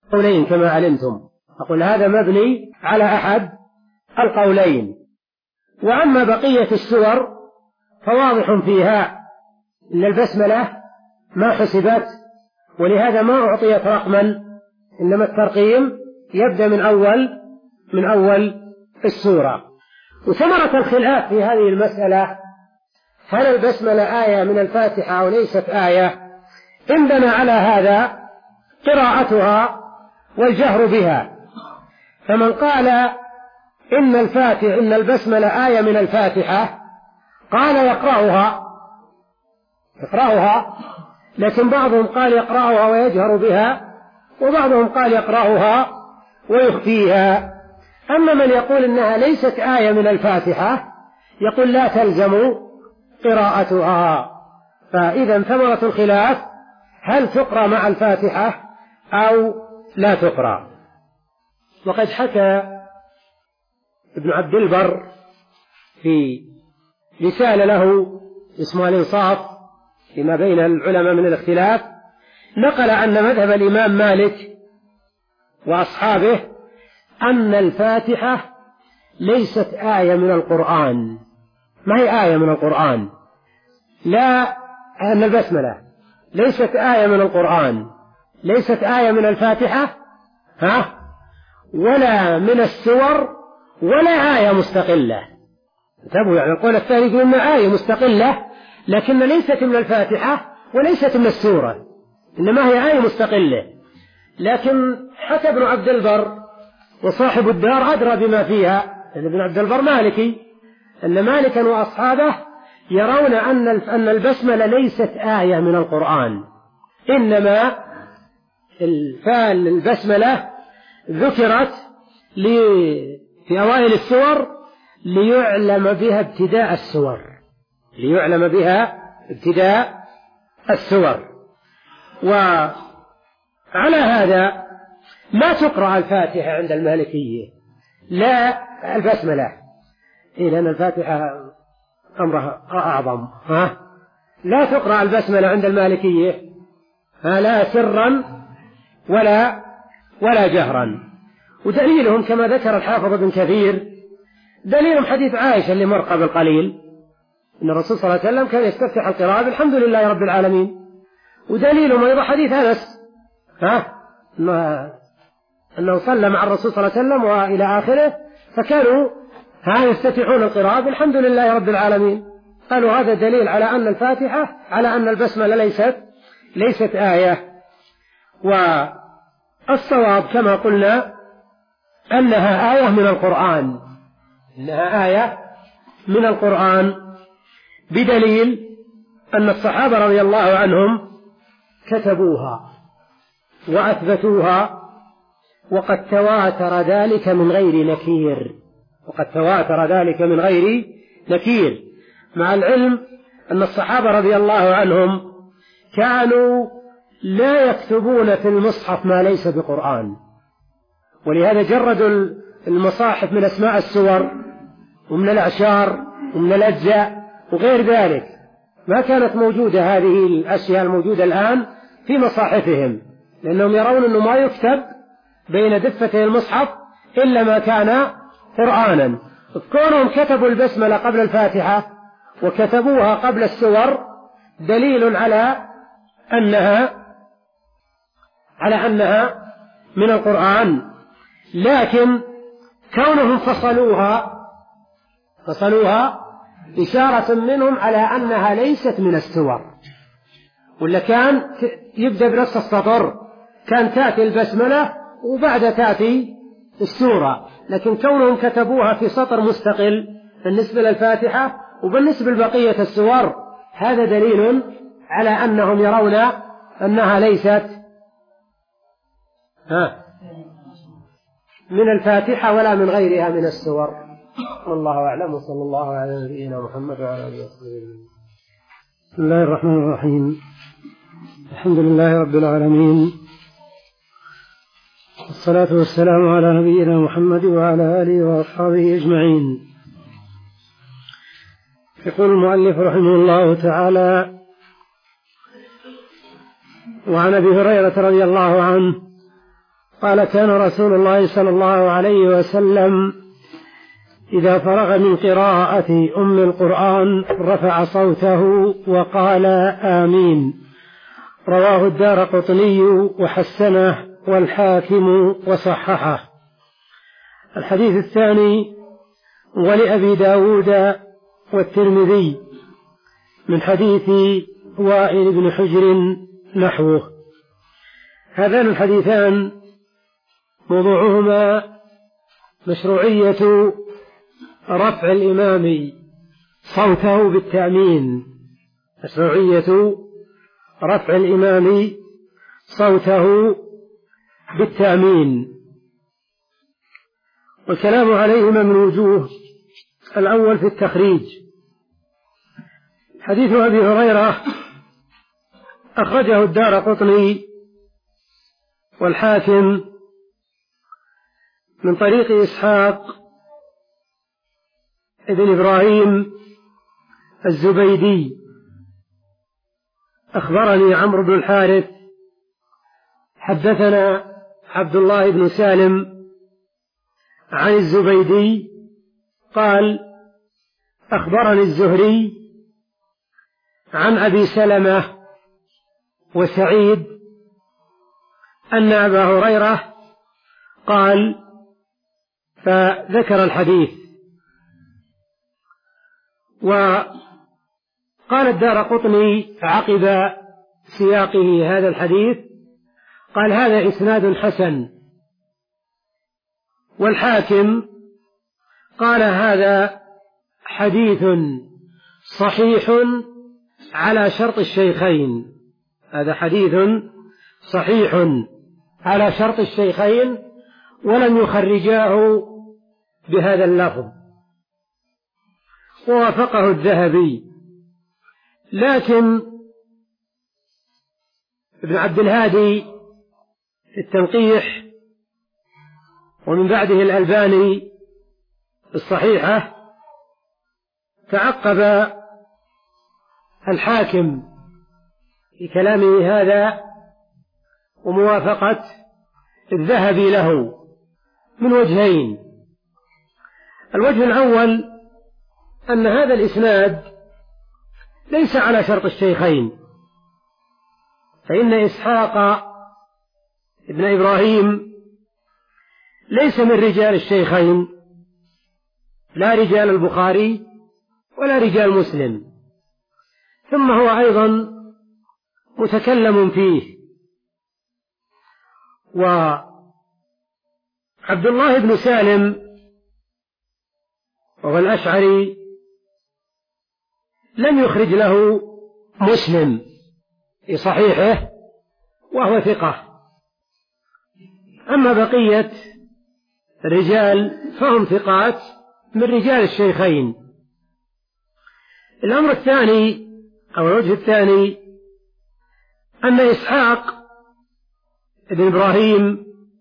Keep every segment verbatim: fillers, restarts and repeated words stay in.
قولين كما علمتم، أقول هذا مبني على أحد القولين. وأما بقية السور فواضح فيها إن البسملة ما حسبت، ولهذا ما أعطيت رقما، إنما الترقيم يبدأ من أول من أول السورة. وثمرة الخلاف في هذه المسألة هل البسملة آية من الفاتحة أو ليست آية، انبنى على هذا قراءتها والجهر بها. فمن قال إن الفاتح إن البسملة آية من الفاتحة قال يقرأها يقرأها لكن بعضهم قال يقرأها ويجهر بها، وبعضهم قال يقرأها ويخفيها. أما من يقول إنها ليست آية من الفاتحة يقول لا تلزم قراءتها. فإذا ثمرة الخلاف هل تقرأ مع الفاتحة أو لا تقرأ. وقد حكى ابن عبد البر في رسالة له اسمها الإنصاف فيما بين العلماء من الاختلاف، نقل أن مذهب الإمام مالك وأصحابه أن الفاتحة ليست آية من القرآن، ما هي آية من القرآن، لا أن البسملة ليست آية من القرآن، ليست آية من الفاتحة ها ولا من السور ولا آية مستقلة. انتبهوا، يعني القول الثاني يقول إنها آية مستقلة لكن ليست من الفاتحة وليست من السورة، إنما هي آية مستقلة. لكن حتى ابن عبد البر وصاحب الدار أدرى بما فيها، لأن ابن عبد البر مالكي، أن مالكا وأصحابه يرون أن أن البسملة ليست آية من القرآن، إنما الفال البسملة ذكرت في أوائل السور ليعلم بها ابتداء السور ليعلم بها ابتداء السور. وعلى هذا ما تقرأ الفاتحة عند المالكية، لا البسملة، إيه لأن الفاتحة أمرها أعظم، ها لا تقرأ البسملة عند المالكية، ها لا سرا ولا ولا جهرا. ودليلهم كما ذكر الحافظ ابن كثير دليلهم حديث عائشة اللي مر قبل قليل، إن الرسول صلى الله عليه وسلم كان يستفتح القراءة بالحمد لله رب العالمين. ودليلهم أيضا حديث أنس ها أنه صلى مع الرسول صلى الله عليه وسلم وإلى آخره، فكانوا ها يستفتحون القراءة بالحمد لله رب العالمين. قالوا هذا دليل على أن الفاتحة على أن البسملة ليست ليست آية. والصواب كما قلنا أنها آية من القرآن إنها آية من القرآن بدليل أن الصحابة رضي الله عنهم كتبوها وأثبتوها، وقد تواتر ذلك من غير نكير وقد تواتر ذلك من غير نكير مع العلم أن الصحابة رضي الله عنهم كانوا لا يكتبون في المصحف ما ليس بقرآن، ولهذا جردوا المصاحف من أسماء السور ومن الأعشار ومن الأجزاء وغير ذلك، ما كانت موجودة هذه الأشياء الموجودة الآن في مصاحفهم، لأنهم يرون أنه ما يكتب بين دفتي المصحف إلا ما كان قرآنا. كونهم كتبوا البسملة قبل الفاتحة وكتبوها قبل السور دليل على أنها على أنها من القرآن. لكن كونهم فصلوها فصلوها إشارة منهم على أنها ليست من السور، ولا كان يبدأ بنفس السطر، كان تأتي البسملة وبعد تأتي السورة، لكن كونهم كتبوها في سطر مستقل بالنسبة للفاتحة وبالنسبة لبقية السور هذا دليل على أنهم يرون أنها ليست ها من الفاتحة ولا من غيرها من السور. والله أعلم، وصلى الله على نبينا محمد وعلى آله وصحبه. بسم الله الرحمن الرحيم، الحمد لله رب العالمين، والصلاة والسلام على نبينا محمد وعلى آله وأصحابه أجمعين. يقول المؤلف رحمه الله تعالى: وعن أبي هريرة رضي الله عنه قال: كان رسول الله صلى الله عليه وسلم إذا فرغ من قراءة أم القرآن رفع صوته وقال: آمين. رواه الدارقطني وحسنه والحاكم وصححه. الحديث الثاني: ولأبي داود والترمذي من حديث وائل بن حجر نحوه. هذان الحديثان موضوعهما مشروعية رفع الإمام صوته بالتأمين، مشروعية رفع الإمام صوته بالتأمين، والكلام عليهما من وجوه. الأول في التخريج. حديث أبي هريرة أخرجه الدارقطني والحاكم من طريق إسحاق ابن إبراهيم الزبيدي: أخبرني عمرو بن الحارث حدثنا عبد الله بن سالم عن الزبيدي قال: أخبرني الزهري عن أبي سلمة وسعيد أن أبا هريرة قال، فذكر الحديث. وقال الدارقطني عقب سياقه هذا الحديث، قال: هذا إسناد حسن. والحاكم قال: هذا حديث صحيح على شرط الشيخين. هذا حديث صحيح على شرط الشيخين، ولم يخرجاه بهذا اللفظ. ووافقه الذهبي. لكن ابن عبد الهادي في التنقيح، ومن بعده الألباني الصحيحة، تعقب الحاكم في كلامه هذا وموافقة الذهبي له من وجهين. الوجه الأول أن هذا الإسناد ليس على شرط الشيخين، فإن إسحاق ابن إبراهيم ليس من رجال الشيخين، لا رجال البخاري ولا رجال مسلم، ثم هو أيضا متكلم فيه. وعبد الله بن سالم وهو الأشعري لم يخرج له مسلم في صحيحه، وهو ثقة. أما بقية الرجال فهم ثقات من رجال الشيخين. الأمر الثاني أو الوجه الثاني أن إسحاق ابن إبراهيم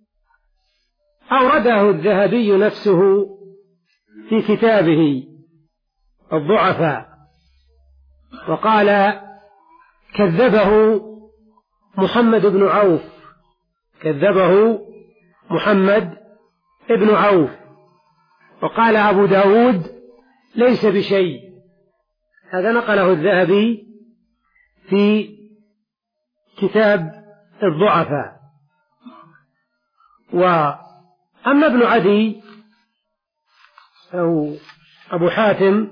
أورده الذهبي نفسه في كتابه الضعفاء، وقال: كذبه محمد بن عوف، كذبه محمد بن عوف. وقال أبو داود: ليس بشيء. هذا نقله الذهبي في كتاب الضعفاء. وأما ابن عدي أو أبو حاتم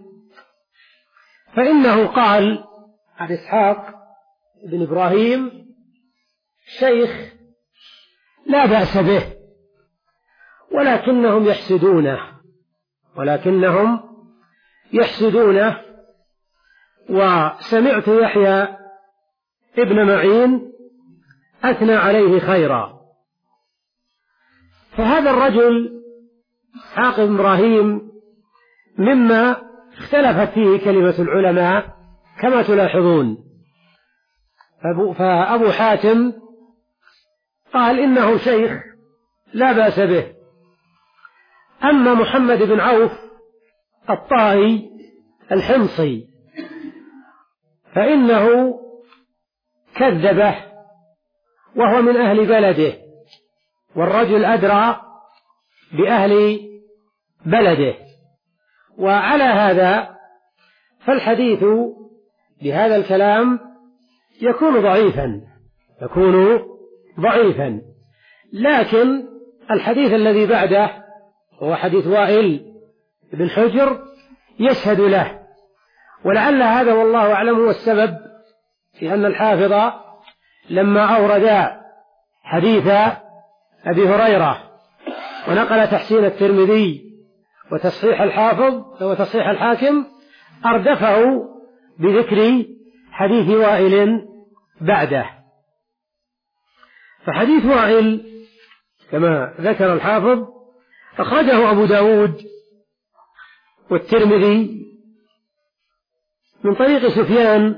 فإنه قال عن إسحاق بن إبراهيم: شيخ لا بأس به، ولكنهم يحسدونه ولكنهم يحسدونه وسمعت يحيى ابن معين أثنى عليه خيرا. فهذا الرجل إسحاق بن إبراهيم مما اختلفت فيه كلمة العلماء كما تلاحظون. فأبو حاتم قال إنه شيخ لا بأس به. أما محمد بن عوف الطائي الحمصي فإنه كذبه، وهو من أهل بلده والرجل أدرى بأهل بلده. وعلى هذا فالحديث بهذا الكلام يكون ضعيفا يكون ضعيفا لكن الحديث الذي بعده هو حديث وائل بن حجر يشهد له، ولعل هذا والله أعلم هو السبب في أن الحافظ لما أورد حديث أبي هريرة ونقل تحسين الترمذي وتصحيح الحافظ وتصحيح الحاكم أردفه بذكر حديث وائل بعده. فحديث وائل كما ذكر الحافظ أخرجه أبو داود والترمذي من طريق سفيان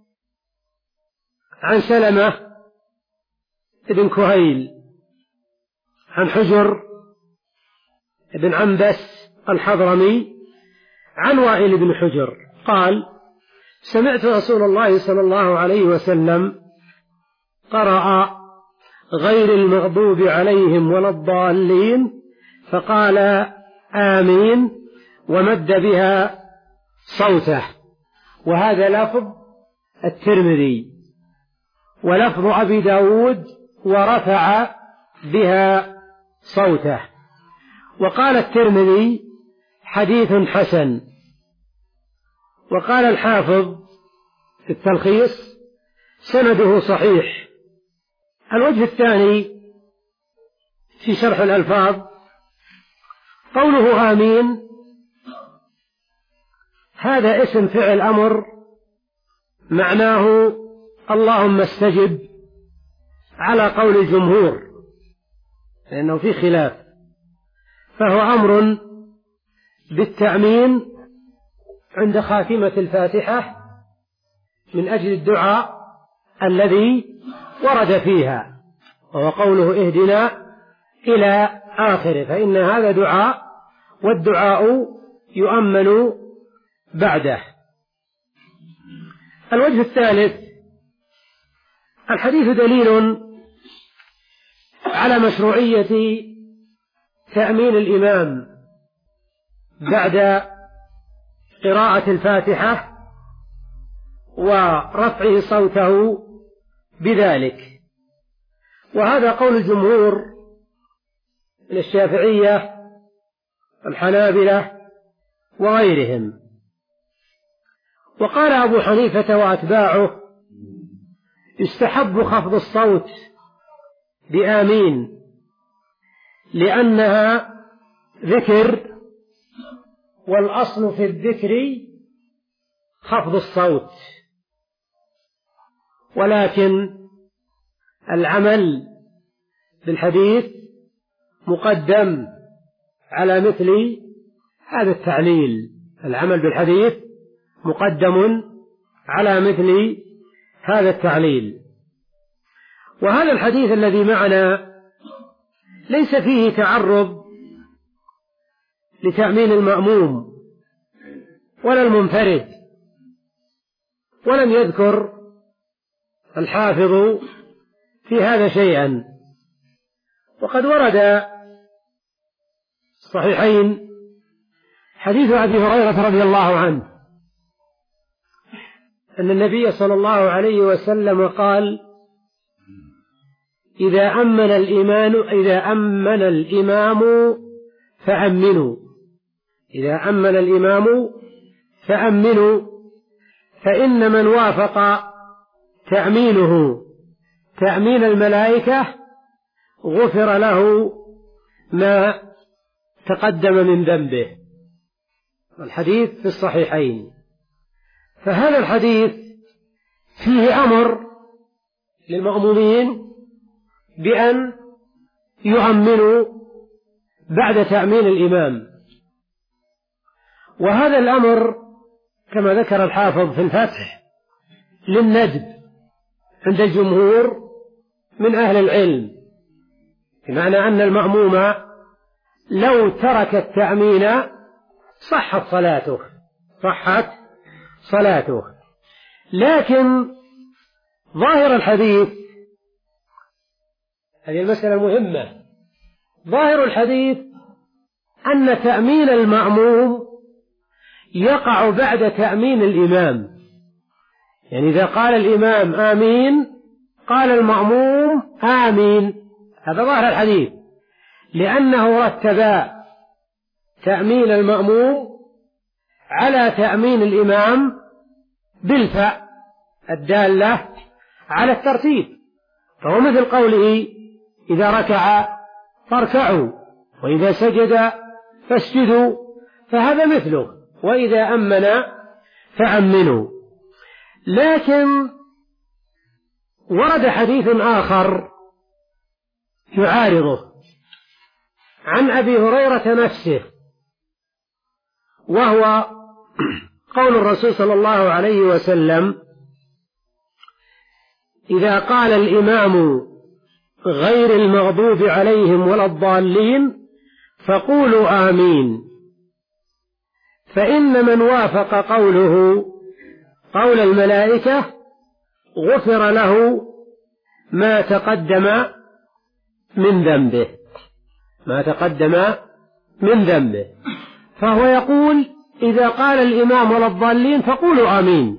عن سلمة بن كهيل عن حجر بن عنبس الحضرمي عن وائل بن حجر قال: سمعت رسول الله صلى الله عليه وسلم قرأ غير المغضوب عليهم ولا الضالين فقال آمين ومد بها صوته. وهذا لفظ الترمذي، ولفظ أبي داود ورفع بها صوته. وقال الترمذي حديث حسن. وقال الحافظ في التلخيص سنده صحيح. الوجه الثاني في شرح الألفاظ قوله آمين، هذا اسم فعل أمر معناه اللهم استجب على قول الجمهور لأنه في خلاف، فهو أمر بالتأمين عند خاتمة الفاتحة من أجل الدعاء الذي ورد فيها، وهو قوله اهدنا إلى آخره، فإن هذا دعاء والدعاء يؤمن بعده. الوجه الثالث الحديث دليل على مشروعية تأمين الإمام بعد قراءة الفاتحة ورفعه صوته بذلك، وهذا قول الجمهور من الشافعية والحنابلة وغيرهم. وقال أبو حنيفة وأتباعه يستحب خفض الصوت بآمين لأنها ذكر، والأصل في الذكر خفض الصوت، ولكن العمل بالحديث مقدم على مثل هذا التعليل. العمل بالحديث مقدم على مثل هذا التعليل. وهذا الحديث الذي معنا ليس فيه تعرض لتأمين المأموم ولا المنفرد، ولم يذكر الحافظ في هذا شيئا. وقد ورد الصحيحين حديث أبي هريرة رضي الله عنه أن النبي صلى الله عليه وسلم قال: إذا أمن الإمام إذا أمن الإمام فأمنوا إذا أمن الإمام فأمنوا فإن من وافق تأمينه تأمين الملائكة غفر له ما تقدم من ذنبه. الحديث في الصحيحين. فهذا الحديث فيه أمر للمأمومين بأن يؤمنوا بعد تأمين الإمام، وهذا الأمر كما ذكر الحافظ في الفتح للندب عند الجمهور من أهل العلم، بمعنى أن المأموم لو ترك التأمين صحت صلاته صحت صلاته لكن ظاهر الحديث، هذه المسألة مهمة، ظاهر الحديث أن تأمين المأموم يقع بعد تأمين الإمام، يعني إذا قال الإمام آمين قال المأموم آمين، هذا ظاهر الحديث، لأنه رتب تأمين المأموم على تأمين الإمام بالفاء الدالة على الترتيب، فهو مثل قوله إذا ركع فاركعوا وإذا سجد فاسجدوا، فهذا مثله، وإذا أمن فأمنوا. لكن ورد حديث آخر يعارضه عن أبي هريرة نفسه، وهو قول الرسول صلى الله عليه وسلم: إذا قال الإمام غير المغضوب عليهم ولا الضالين فقولوا آمين، فإن من وافق قوله قول الملائكة غفر له ما تقدم من ذنبه ما تقدم من ذنبه فهو يقول إذا قال الإمام ولا الضالين فقولوا آمين،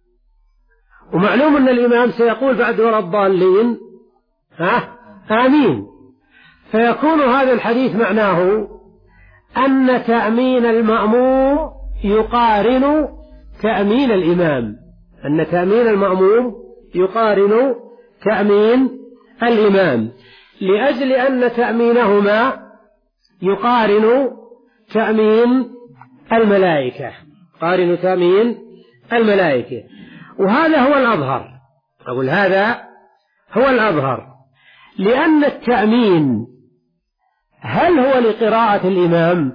ومعلوم أن الإمام سيقول بعد ولا الضالين ها آمين، فيكون هذا الحديث معناه أن تأمين المأموم يقارن تأمين الإمام أن تأمين المأموم يقارن تأمين الإمام، لأجل أن تأمينهما يقارن تأمين الملائكة قارن تأمين الملائكة وهذا هو الأظهر. أقول هذا هو الأظهر، لأن التأمين هل هو لقراءة الإمام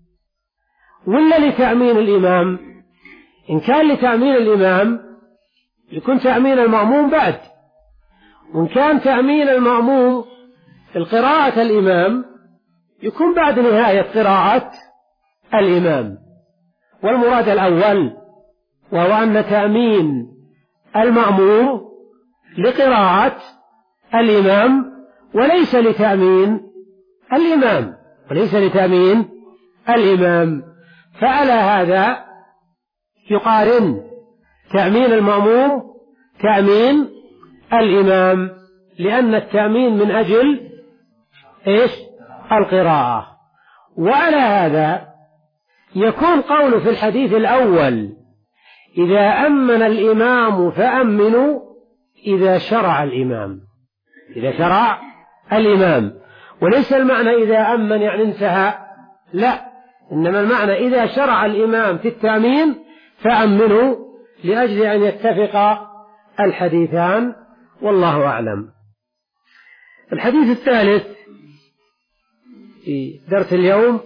ولا لتأمين الإمام؟ إن كان لتأمين الإمام يكون تأمين المأموم بعد، وإن كان تأمين المأموم القراءة الإمام يكون بعد نهاية قراءة الإمام. والمراد الأول وهو أن تأمين المأموم لقراءة الإمام وليس لتأمين الإمام وليس لتأمين الإمام فعلى هذا يقارن تأمين المأموم تأمين الإمام، لأن التأمين من أجل إيش؟ القراءة. وعلى هذا يكون قول في الحديث الأول إذا أمن الإمام فأمنوا إذا شرع الإمام إذا شرع الإمام، وليس المعنى إذا أمن يعني انتهى، لا، إنما المعنى إذا شرع الإمام في التأمين فأمنوا، لأجل أن يتفق الحديثان، والله أعلم. الحديث الثالث في درس اليوم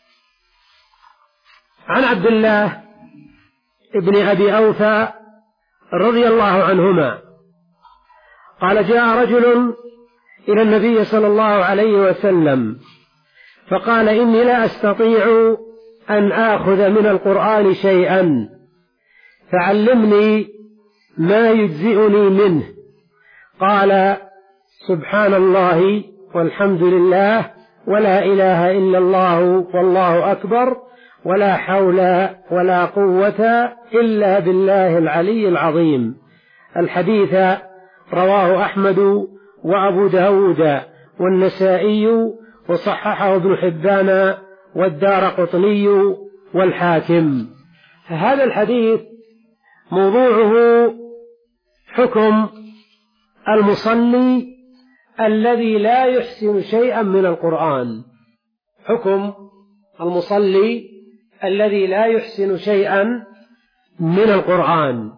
عن عبد الله ابن أبي أوفى رضي الله عنهما قال: جاء رجل إلى النبي صلى الله عليه وسلم فقال: إني لا أستطيع أن آخذ من القرآن شيئا فعلمني ما يجزئني منه. قال: سبحان الله والحمد لله ولا إله إلا الله والله أكبر ولا حول ولا قوة إلا بالله العلي العظيم. الحديث رواه أحمد وأبو داود والنسائي وصححه ابن حبان والدارقطني والحاكم. هذا الحديث موضوعه حكم المصلي الذي لا يحسن شيئا من القرآن حكم المصلي الذي لا يحسن شيئا من القرآن.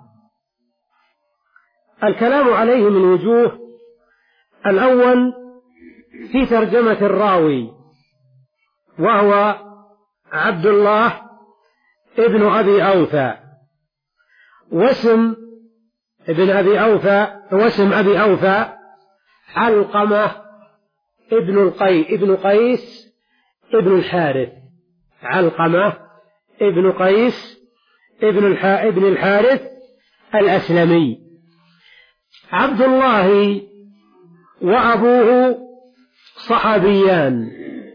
الكلام عليه من وجوه: الأول في ترجمة الراوي وهو عبد الله ابن أبي أوفى، واسم ابن أبي أوفى واسم أبي أوفى علقمة ابن القي ابن قيس ابن الحارث علقمة ابن قيس ابن الح... ابن الحارث الأسلمي. عبد الله وأبوه صحابيان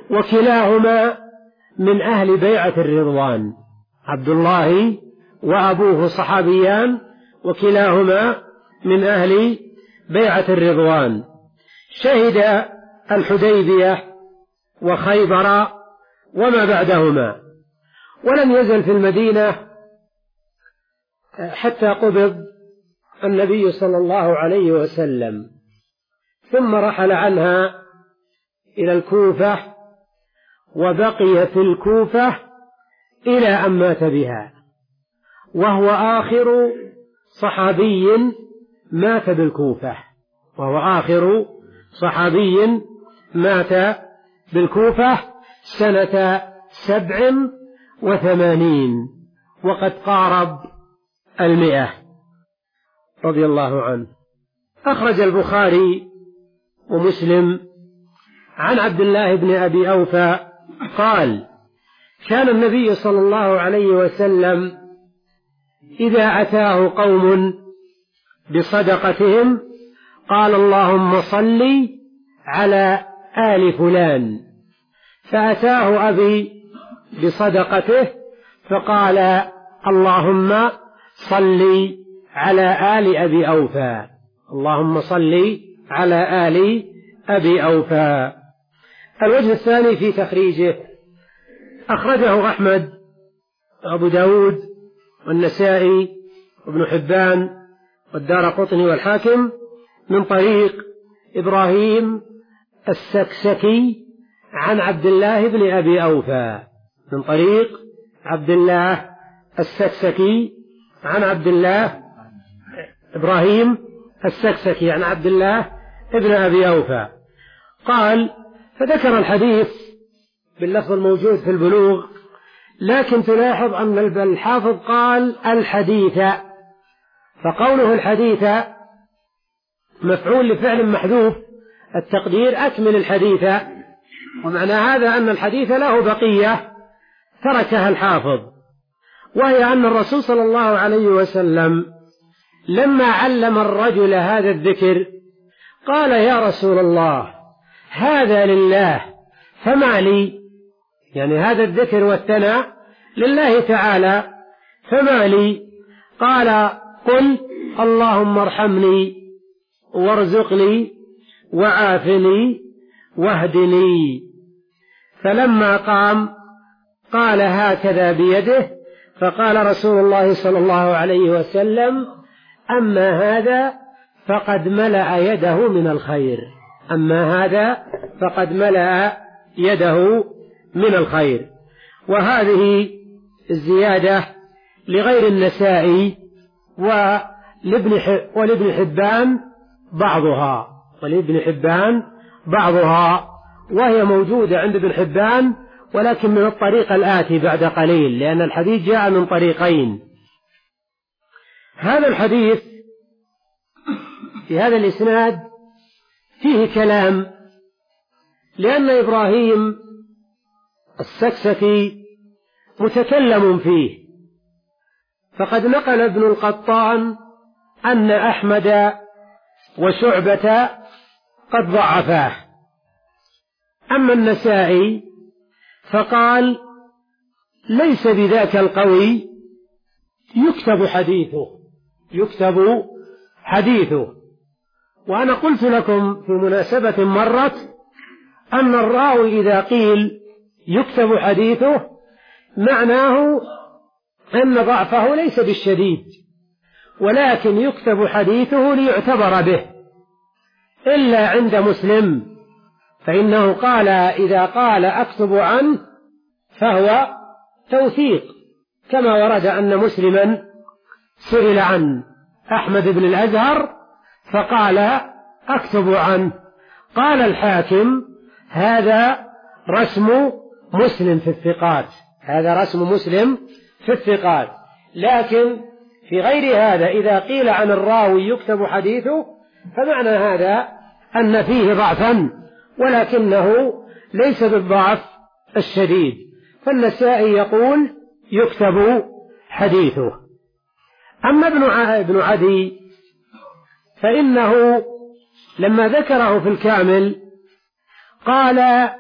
وكلاهما من أهل بيعة الرضوان. عبد الله وأبوه صحابيان، وكلاهما من أهل بيعة الرضوان. شهد الحديبية وخيبر وما بعدهما، ولم يزل في المدينة حتى قبض النبي صلى الله عليه وسلم، ثم رحل عنها إلى الكوفة، وبقي في الكوفة إلى أن مات بها، وهو آخر صحابي مات بالكوفة وهو آخر صحابي مات بالكوفة سنة سبع وثمانين، وقد قارب المئة رضي الله عنه. أخرج البخاري ومسلم عن عبد الله بن أبي أوفى قال: كان النبي صلى الله عليه وسلم إذا أتاه قوم بصدقتهم قال: اللهم صل على آل فلان، فأتاه أبي بصدقته فقال: اللهم صل على آل أبي أوفى، اللهم صل على آل أبي أوفى. الوجه الثاني في تخريجه: أخرجه أحمد وأبو داود والنسائي وابن حبان والدارقطني والحاكم من طريق إبراهيم السكسكي عن عبد الله بن أبي أوفى، من طريق عبد الله السكسكي عن عبد الله إبراهيم السكسكي عن عبد الله ابن أبي أوفى قال: فذكر الحديث باللفظ الموجود في البلوغ، لكن تلاحظ أن الحافظ قال الحديث، فقوله الحديث مفعول لفعل محذوف التقدير أكمل الحديث، ومعنى هذا أن الحديث له بقية تركها الحافظ، وهي أن الرسول صلى الله عليه وسلم لما علم الرجل هذا الذكر قال: يا رسول الله هذا لله فما لي، يعني هذا الذكر والثناء لله تعالى فما لي؟ قال: قل اللهم ارحمني وارزقني وعافني واهدني. فلما قام قال هكذا بيده، فقال رسول الله صلى الله عليه وسلم: أما هذا فقد ملأ يده من الخير، أما هذا فقد ملأ يده من الخير. وهذه الزيادة لغير النسائي ولابن حبان بعضها ولابن حبان بعضها وهي موجودة عند ابن حبان، ولكن من الطريق الآتي بعد قليل، لأن الحديث جاء من طريقين. هذا الحديث في هذا الإسناد فيه كلام، لأن إبراهيم السكسكي متكلم فيه، فقد نقل ابن القطان أن أحمد وشعبة قد ضعفاه. أما النسائي فقال: ليس بذاك القوي، يكتب حديثه يكتب حديثه وأنا قلت لكم في مناسبة مرت أن الراوي إذا قيل يكتب حديثه معناه أن ضعفه ليس بالشديد، ولكن يكتب حديثه ليعتبر به، إلا عند مسلم فإنه قال إذا قال أكتب عنه فهو توثيق، كما ورد أن مسلما سئل عن أحمد بن الأزهر فقال أكتب عنه، قال الحاكم: هذا رسم مسلم في الثقات هذا رسم مسلم في الثقات لكن في غير هذا إذا قيل عن الراوي يكتب حديثه فمعنى هذا أن فيه ضعفا، ولكنه ليس بالضعف الشديد. فالنسائي يقول يكتب حديثه. أما ابن عدي فإنه لما ذكره في الكامل قال: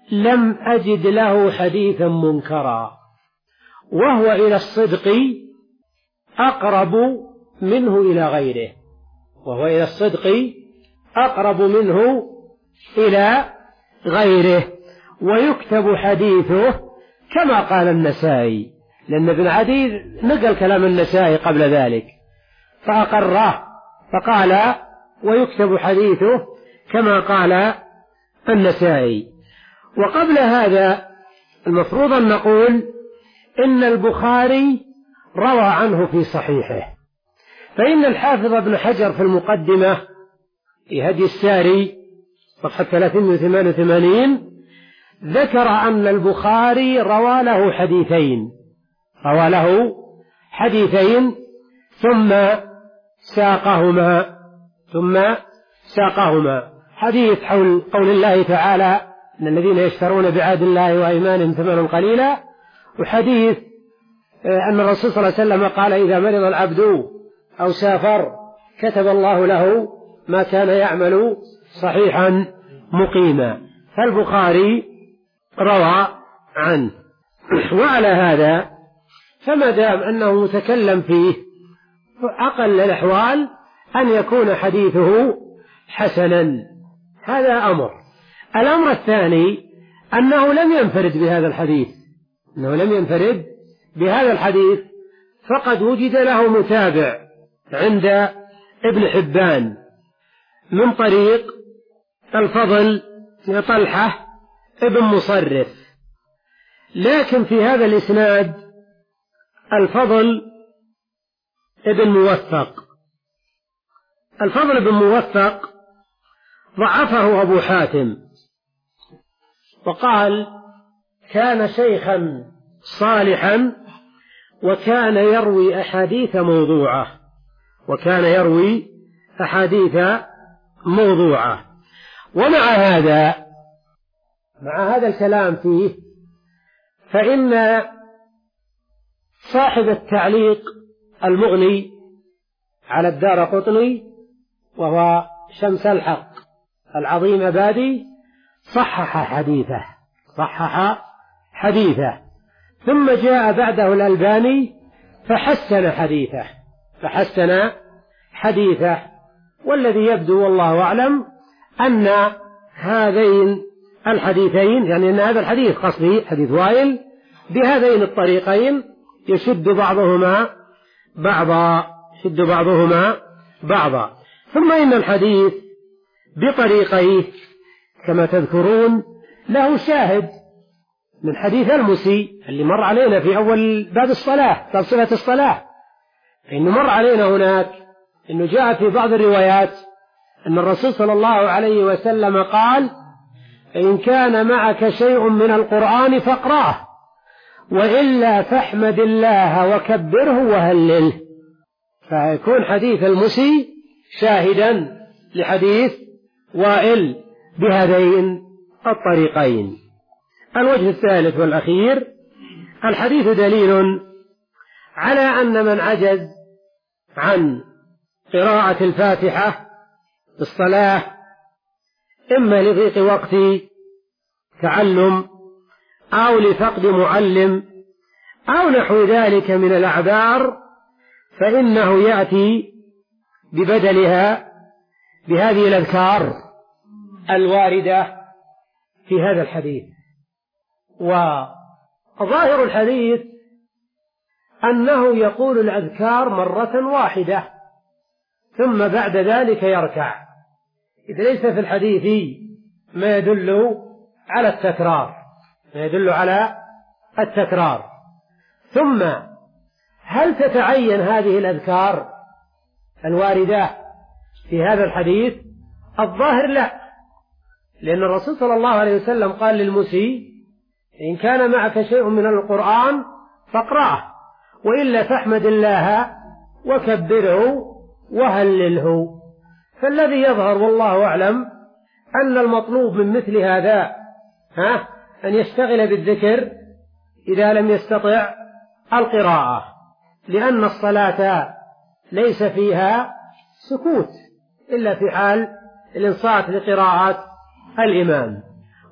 لم أجد له حديثا منكرا، وهو إلى الصدق أقرب منه إلى غيره، وهو إلى الصدق أقرب منه إلى غيره. ويكتب حديثه كما قال النسائي، لأن ابن عدي نقل كلام النسائي قبل ذلك فأقره، فقال ويكتب حديثه كما قال النسائي. وقبل هذا المفروض أن نقول إن البخاري روى عنه في صحيحه، فإن الحافظ ابن حجر في المقدمة في هدي الساري صفحة ثلاثمائة وثمانية وثمانين ذكر أن البخاري روى له حديثين روى له حديثين ثم ساقهما ثم ساقهما حديث حول قول الله تعالى إن الذين يشترون بعهد الله وأيمانهم ثمنا قليلا، وحديث أن الرسول صلى الله عليه وسلم قال إذا مرض العبد أو سافر كتب الله له ما كان يعمل صحيحا مقيما، فالبخاري روى عنه. وعلى هذا فما دام أنه متكلم فيه أقل الأحوال أن يكون حديثه حسنا، هذا أمر. الأمر الثاني أنه لم ينفرد بهذا الحديث أنه لم ينفرد بهذا الحديث فقد وجد له متابع عند ابن حبان من طريق الفضل طلحة ابن مصرف، لكن في هذا الإسناد الفضل ابن موثق الفضل ابن موثق ضعفه أبو حاتم وقال كان شيخا صالحا وكان يروي أحاديث موضوعة وكان يروي أحاديث موضوعة ومع هذا مع هذا الكلام فيه فإن صاحب التعليق المغني على الدارقطني وهو شمس الحق العظيم بادي صحح حديثه صحح حديثه ثم جاء بعده الألباني فحسن حديثه فحسن حديثه والذي يبدو والله أعلم أن هذين الحديثين يعني أن هذا الحديث قصدي حديث وائل بهذين الطريقين يشد بعضهما بعضا يشد بعضهما بعضا. ثم إن الحديث بطريقيه كما تذكرون له شاهد من حديث المسي اللي مر علينا في أول باب الصلاة باب صفة الصلاة، فإنه مر علينا هناك إنه جاء في بعض الروايات أن الرسول صلى الله عليه وسلم قال إن كان معك شيء من القرآن فاقرأه وإلا فاحمد الله وكبره وهلله، فيكون حديث المسي شاهدا لحديث وائل بهذين الطريقين. الوجه الثالث والأخير الحديث دليل على أن من عجز عن قراءة الفاتحة بالصلاة إما لضيق وقت تعلم أو لفقد معلم أو نحو ذلك من الأعذار فإنه يأتي ببدلها بهذه الأذكار الواردة في هذا الحديث. وظاهر الحديث أنه يقول الأذكار مرة واحدة ثم بعد ذلك يركع، إذ ليس في الحديث ما يدل على التكرار ما يدل على التكرار. ثم هل تتعين هذه الأذكار الواردة في هذا الحديث؟ الظاهر لا، لأن الرسول صلى الله عليه وسلم قال للمسيء إن كان معك شيء من القرآن فاقرأه وإلا فاحمد الله وكبره وهلله. فالذي يظهر والله أعلم أن المطلوب من مثل هذا ها أن يشتغل بالذكر إذا لم يستطع القراءة، لأن الصلاة ليس فيها سكوت إلا في حال الإنصات لقراءة الإمام.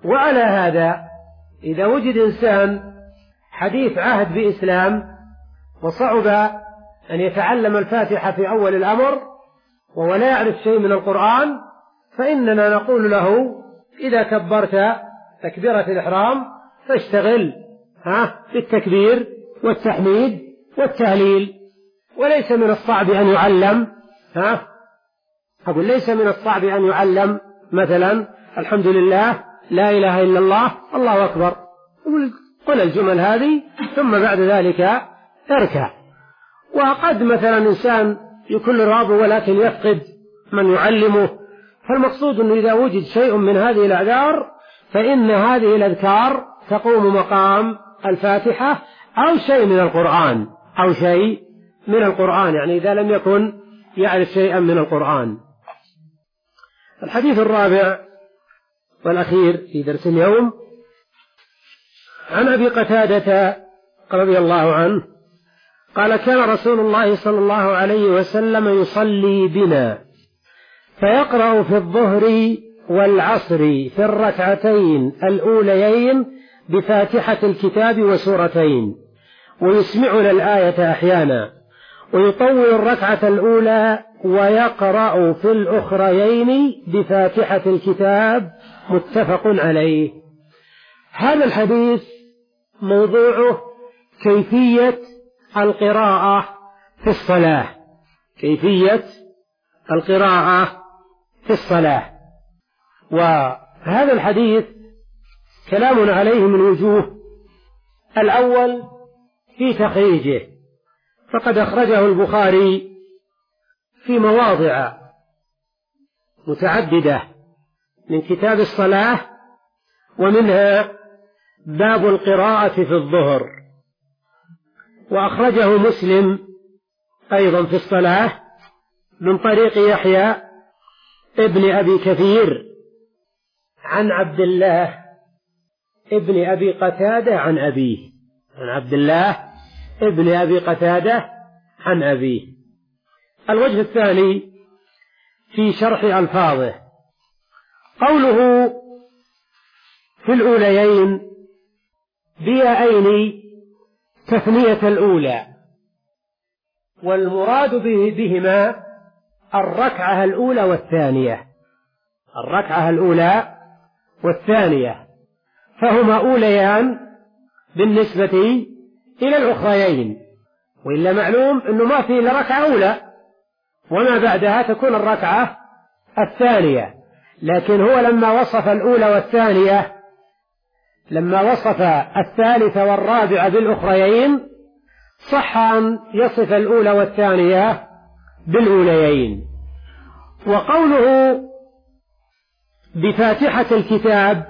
وعلى هذا إذا وجد إنسان حديث عهد بإسلام وصعب أن يتعلم الفاتحة في أول الأمر وهو لا يعرف شيء من القرآن، فإننا نقول له إذا كبرت تكبيرة الإحرام فاشتغل ها بالتكبير والتحميد والتهليل، وليس من الصعب أن يعلم ها أقول ليس من الصعب أن يعلم مثلا الحمد لله لا إله إلا الله الله أكبر، قل الجمل هذه ثم بعد ذلك اركع. وقد مثلا إنسان يكون راضي ولكن يفقد من يعلمه، فالمقصود أنه إذا وجد شيء من هذه الأعذار فإن هذه الأذكار تقوم مقام الفاتحة أو شيء من القرآن أو شيء من القرآن، يعني إذا لم يكن يعرف شيئا من القرآن. الحديث الرابع والأخير في درس اليوم عن أبي قتادة رضي الله عنه قال كان رسول الله صلى الله عليه وسلم يصلي بنا فيقرأ في الظهر والعصر في الركعتين الأوليين بفاتحة الكتاب وسورتين، ويسمعنا الآية أحيانا، ويطول الركعة الأولى ويقرأ في الأخريين بفاتحة الكتاب، متفق عليه. هذا الحديث موضوعه كيفية القراءة في الصلاة، كيفية القراءة في الصلاة. وهذا الحديث كلام عليه من وجوه. الأول في تخريجه، فقد أخرجه البخاري في مواضع متعددة من كتاب الصلاة، ومنها باب القراءة في الظهر، وأخرجه مسلم أيضا في الصلاة من طريق يحيى ابن أبي كثير عن عبد الله ابن أبي قتادة عن أبيه، عن عبد الله ابن أبي قتادة عن أبيه. الوجه الثاني في شرح ألفاظه، قوله في الأوليين بيائين تثنية الأولى، والمراد به بهما الركعة الأولى والثانية، الركعة الأولى والثانية، فهما أوليان بالنسبة إلى الأخريين، وإلا معلوم أنه ما فيه إلا ركعة أولى وما بعدها تكون الركعة الثانية. لكن هو لما وصف الأولى والثانية، لما وصف الثالثة والرابعة بالأخريين، صح أن يصف الأولى والثانية بالأوليين. وقوله بفاتحة الكتاب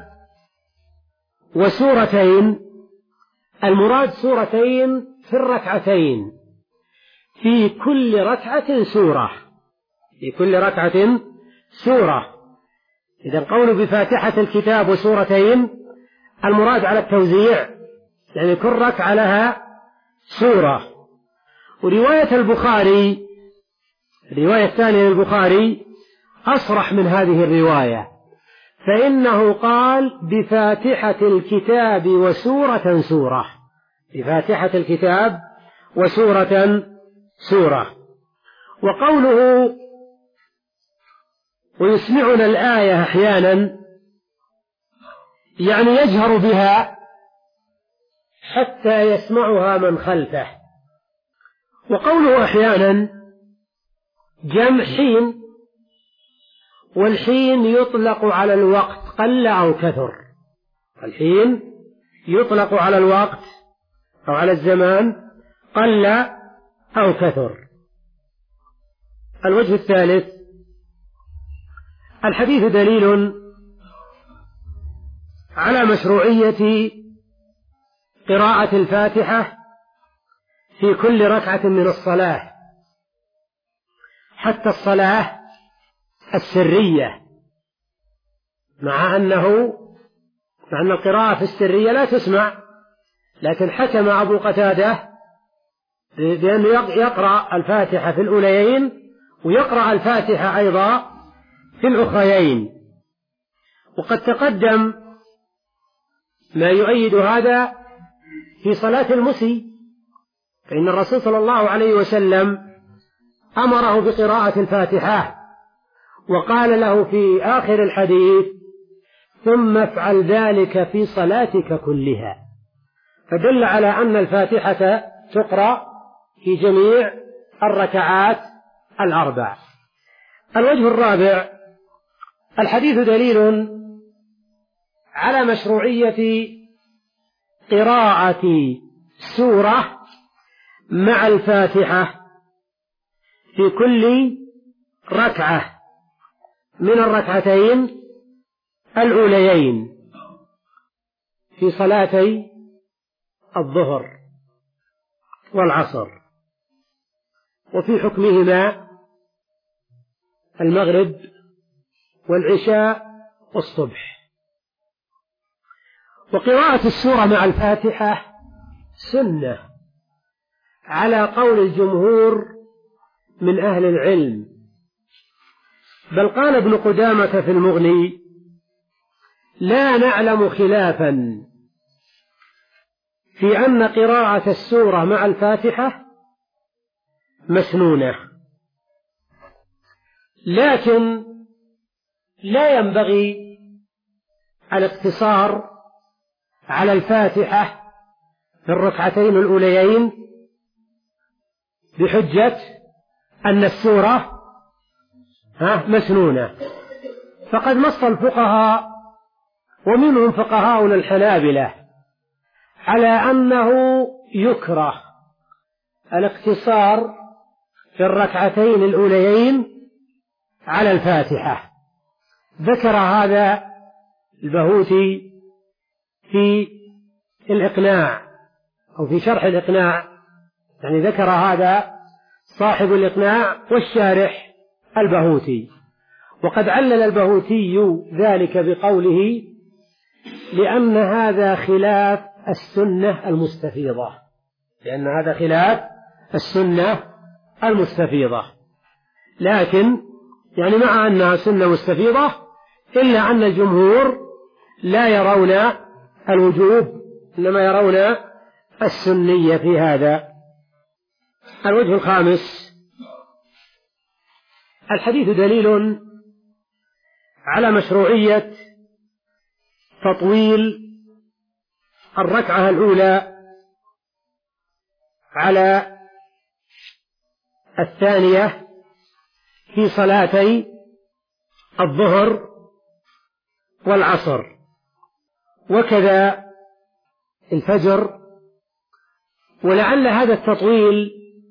وسورتين، المراد سورتين في الركعتين، في كل ركعة سورة، في كل ركعة سورة. إذا قوله بفاتحة الكتاب وسورتين المراد على التوزيع، يعني كل ركعة لها سورة. ورواية البخاري، الرواية الثانية للبخاري أصرح من هذه الرواية، فإنه قال بفاتحة الكتاب وسورة سورة، بفاتحة الكتاب وسورة سورة. وقوله ويسمعنا الآية أحيانا، يعني يجهر بها حتى يسمعها من خلفه. وقوله أحيانا جمع حين، والحين يطلق على الوقت قل أو كثر، الحين يطلق على الوقت أو على الزمان قل أو كثر. الوجه الثالث، الحديث دليل على مشروعية قراءة الفاتحة في كل ركعة من الصلاة، حتى الصلاة السرية، مع أنه مع أن القراءة في السرية لا تسمع، لكن حكم أبو قتادة بأنه يقرأ الفاتحة في الأوليين ويقرأ الفاتحة أيضا في الأخريين. وقد تقدم ما يؤيد هذا في صلاة المسيء، فإن الرسول صلى الله عليه وسلم أمره بقراءة الفاتحة وقال له في آخر الحديث ثم افعل ذلك في صلاتك كلها، فدل على أن الفاتحة تقرأ في جميع الركعات الأربع. الوجه الرابع: الحديث دليل على مشروعية قراءة سورة مع الفاتحة في كل ركعة من الركعتين الأوليين في صلاتي الظهر والعصر، وفي حكمهما المغرب والعشاء والصبح. وقراءة السورة مع الفاتحة سنة على قول الجمهور من أهل العلم، بل قال ابن قدامة في المغني: لا نعلم خلافا في أن قراءة السورة مع الفاتحة مسنونة، لكن لا ينبغي الاقتصار على الفاتحة في الركعتين الأوليين بحجة أن السورة مسنونة، فقد نص الفقهاء ومنهم فقهاؤنا الحنابلة على أنه يكره الاقتصار في الركعتين الأوليين على الفاتحة. ذكر هذا البهوتي في الإقناع أو في شرح الإقناع، يعني ذكر هذا صاحب الإقناع والشارح البهوتي، وقد علل البهوتي ذلك بقوله: لأن هذا خلاف السنة المستفيضة، لأن هذا خلاف السنة المستفيضة، لكن يعني مع أنها سنة مستفيضة إلا أن الجمهور لا يرون الوجوب، إنما يرون السنية في هذا. الوجه الخامس: الحديث دليل على مشروعية تطويل الركعة الأولى على الثانية في صلاتي الظهر والعصر، وكذا الفجر. ولعل هذا التطويل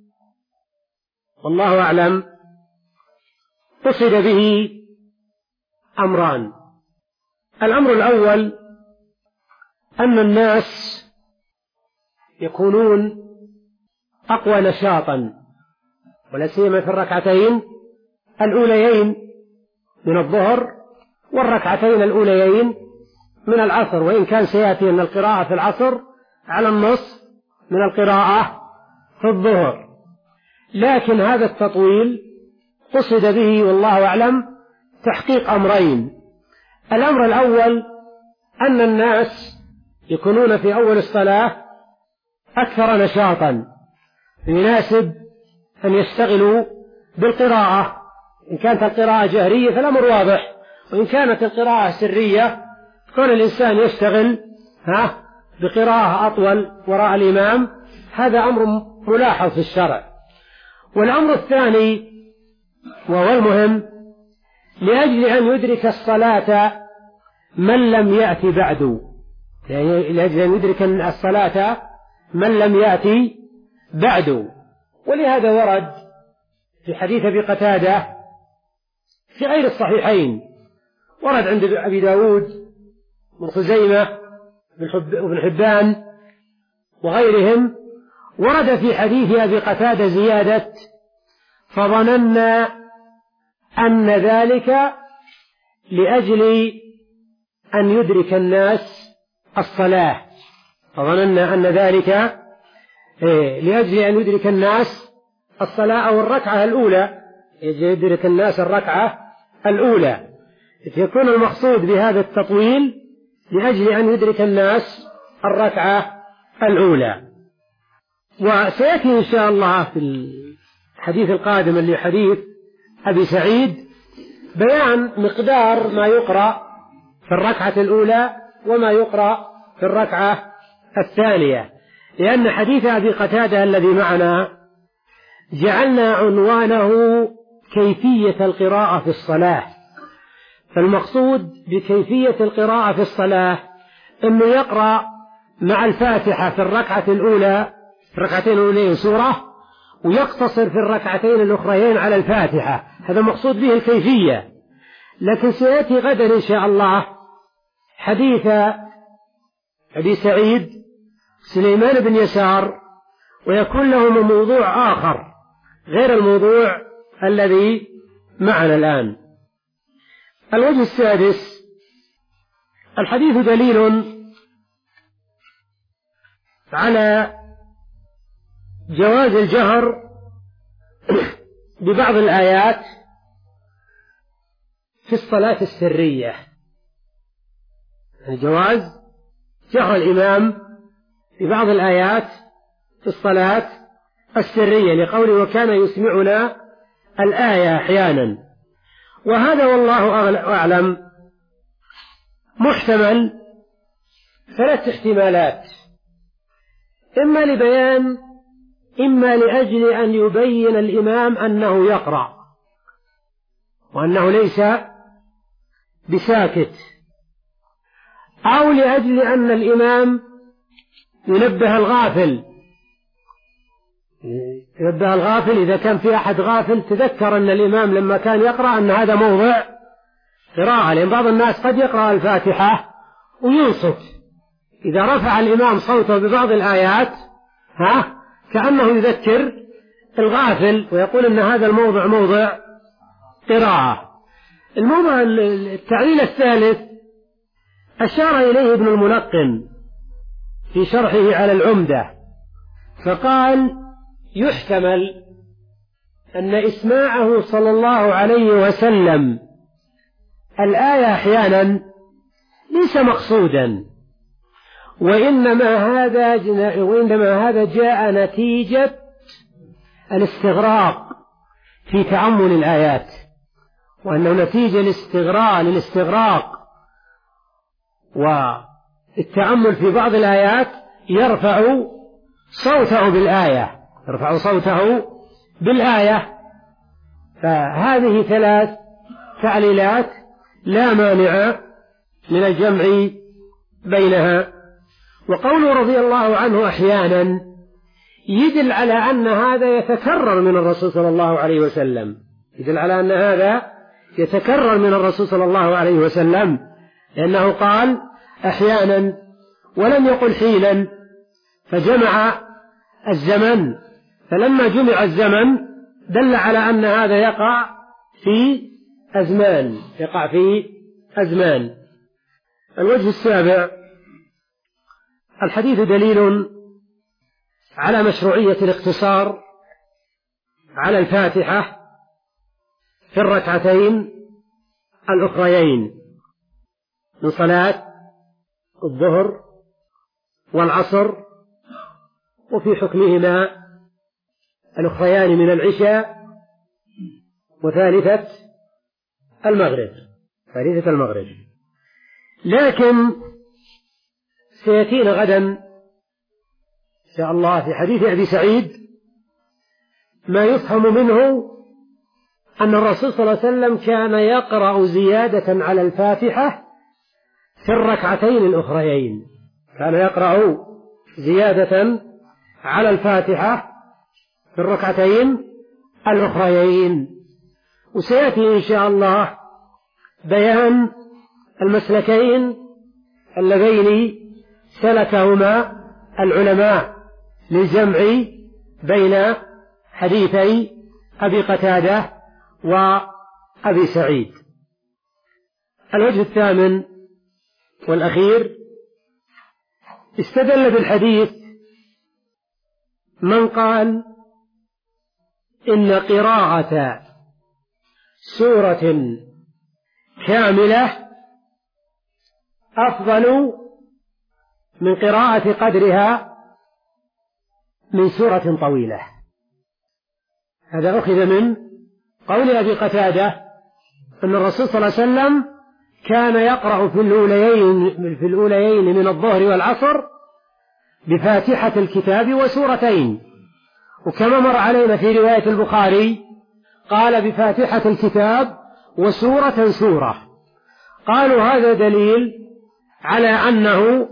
والله أعلم قصد به أمران: الأمر الأول أن الناس يكونون أقوى نشاطا، ولا سيما في الركعتين الأوليين من الظهر والركعتين الأوليين من العصر، وإن كان سيأتي أن القراءة في العصر على النص من القراءة في الظهر، لكن هذا التطويل قصد به والله أعلم تحقيق أمرين: الأمر الأول أن الناس يكونون في أول الصلاة أكثر نشاطا، يناسب أن يشتغلوا بالقراءة، إن كانت القراءة جهرية فالأمر واضح، وإن كانت القراءة سرية كون الإنسان يشتغل ها بقراءة أطول وراء الإمام، هذا أمر ملاحظ في الشرع. والأمر الثاني وهو المهم: لأجل أن يدرك الصلاة من لم يأتي بعد، يعني لأجل أن يدرك الصلاة من لم يأتي بعد. ولهذا ورد في حديث أبي قتادة في غير الصحيحين، ورد عند أبي داود من خزيمة وابن حبان وغيرهم، ورد في حديث أبي قتادة زيادة: فظننا أن ذلك لأجل أن يدرك الناس الصلاة، فظننا أن ذلك لأجل أن يدرك الناس الصلاة أو الركعة الأولى، يدرك الناس الركعة الأولى، يكون المقصود بهذا التطويل لأجل أن يدرك الناس الركعة الأولى. وسيأتي إن شاء الله في الحديث القادم اللي حديث أبي سعيد بيان مقدار ما يقرأ في الركعة الأولى وما يقرأ في الركعة الثانية، لأن حديث أبي قتادة الذي معنا جعلنا عنوانه كيفية القراءة في الصلاة. فالمقصود بكيفية القراءة في الصلاة أنه يقرأ مع الفاتحة في الركعة الأولى في الركعتين الأولين سورة، ويقتصر في الركعتين الأخريين على الفاتحة. هذا مقصود به الكيفية. لكن سيأتي غدا إن شاء الله حديث أبي سعيد سليمان بن يسار، ويكون له موضوع آخر غير الموضوع الذي معنا الآن. الوجه السادس: الحديث دليل على جواز الجهر ببعض الآيات في الصلاة السرية، جواز جهر الإمام ببعض الآيات في الصلاة السرية، لقوله وكان يسمعنا الآية أحيانا. وهذا والله أعلم محتمل ثلاث احتمالات: إما لبيان، إما لأجل أن يبين الإمام أنه يقرأ وأنه ليس بساكت، أو لأجل أن الإمام ينبه الغافل ينبه الغافل إذا كان في أحد غافل تذكر أن الإمام لما كان يقرأ أن هذا موضع قراءة، لأن بعض الناس قد يقرأ الفاتحة وينصت، إذا رفع الإمام صوته ببعض الآيات ها كأنه يذكر الغافل ويقول أن هذا الموضع موضع قراءة. الموضع التعليل الثالث أشار إليه ابن الملقن في شرحه على العمدة، فقال يحتمل أن إسماعه صلى الله عليه وسلم الآية أحيانا ليس مقصودا، وإنما هذا وإنما هذا جاء نتيجة الاستغراق في تأمل الآيات، وأنه نتيجة الاستغراق للاستغراق والتأمل في بعض الآيات يرفع صوته بالآية يرفع صوته بالآية. فهذه ثلاث تعليلات لا مانع من الجمع بينها. وقوله رضي الله عنه أحيانا يدل على أن هذا يتكرر من الرسول صلى الله عليه وسلم يدل على أن هذا يتكرر من الرسول صلى الله عليه وسلم، لأنه قال أحيانا ولم يقل حينا، فجمع الزمن، فلما جمع الزمن دل على أن هذا يقع في أزمان يقع في أزمان. الوجه السابع: الحديث دليل على مشروعية الاقتصار على الفاتحة في الركعتين الأخريين من صلاة الظهر والعصر، وفي حكمهما الأخريان من العشاء وثالثة المغرب ثالثة المغرب لكن سيأتينا غدا إن شاء الله في حديث أبي سعيد ما يفهم منه أن الرسول صلى الله عليه وسلم كان يقرأ زيادة على الفاتحة في الركعتين الأخريين كان يقرأ زيادة على الفاتحة في الركعتين الأخريين. وسيأتي إن شاء الله بيان المسلكين اللذين سلكهما العلماء للجمع بين حديثي أبي قتادة وأبي سعيد. الوجه الثامن والأخير: استدل بالحديث من قال إن قراءة سورة كاملة أفضل من قراءة قدرها من سورة طويلة. هذا أخذ من قول أبي قتادة أن الرسول صلى الله عليه وسلم كان يقرأ في الأوليين, في الأوليين من الظهر والعصر بفاتحة الكتاب وسورتين، وكما مر علينا في رواية البخاري قال بفاتحة الكتاب وسورة سورة. قالوا هذا دليل على أنه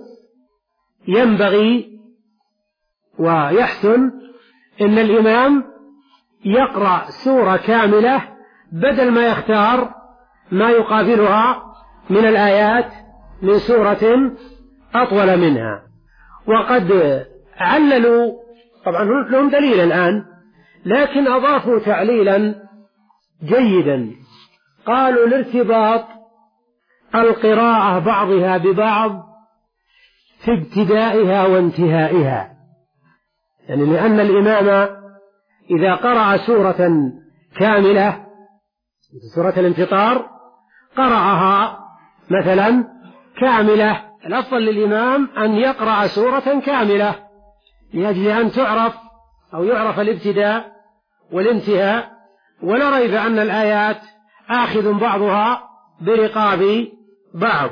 ينبغي ويحسن أن الإمام يقرأ سورة كاملة بدل ما يختار ما يقابلها من الآيات من سورة أطول منها. وقد عللوا، طبعا لهم دليل الآن، لكن أضافوا تعليلا جيدا. قالوا لارتباط القراءة بعضها ببعض في ابتدائها وانتهائها، يعني لأن الإمام إذا قرأ سورة كاملة سورة الانفطار قرأها مثلا كاملة، الأفضل للإمام أن يقرأ سورة كاملة لأجل أن تعرف أو يعرف الابتداء والانتهاء، ولا ريب أن الآيات آخذ بعضها برقاب بعض.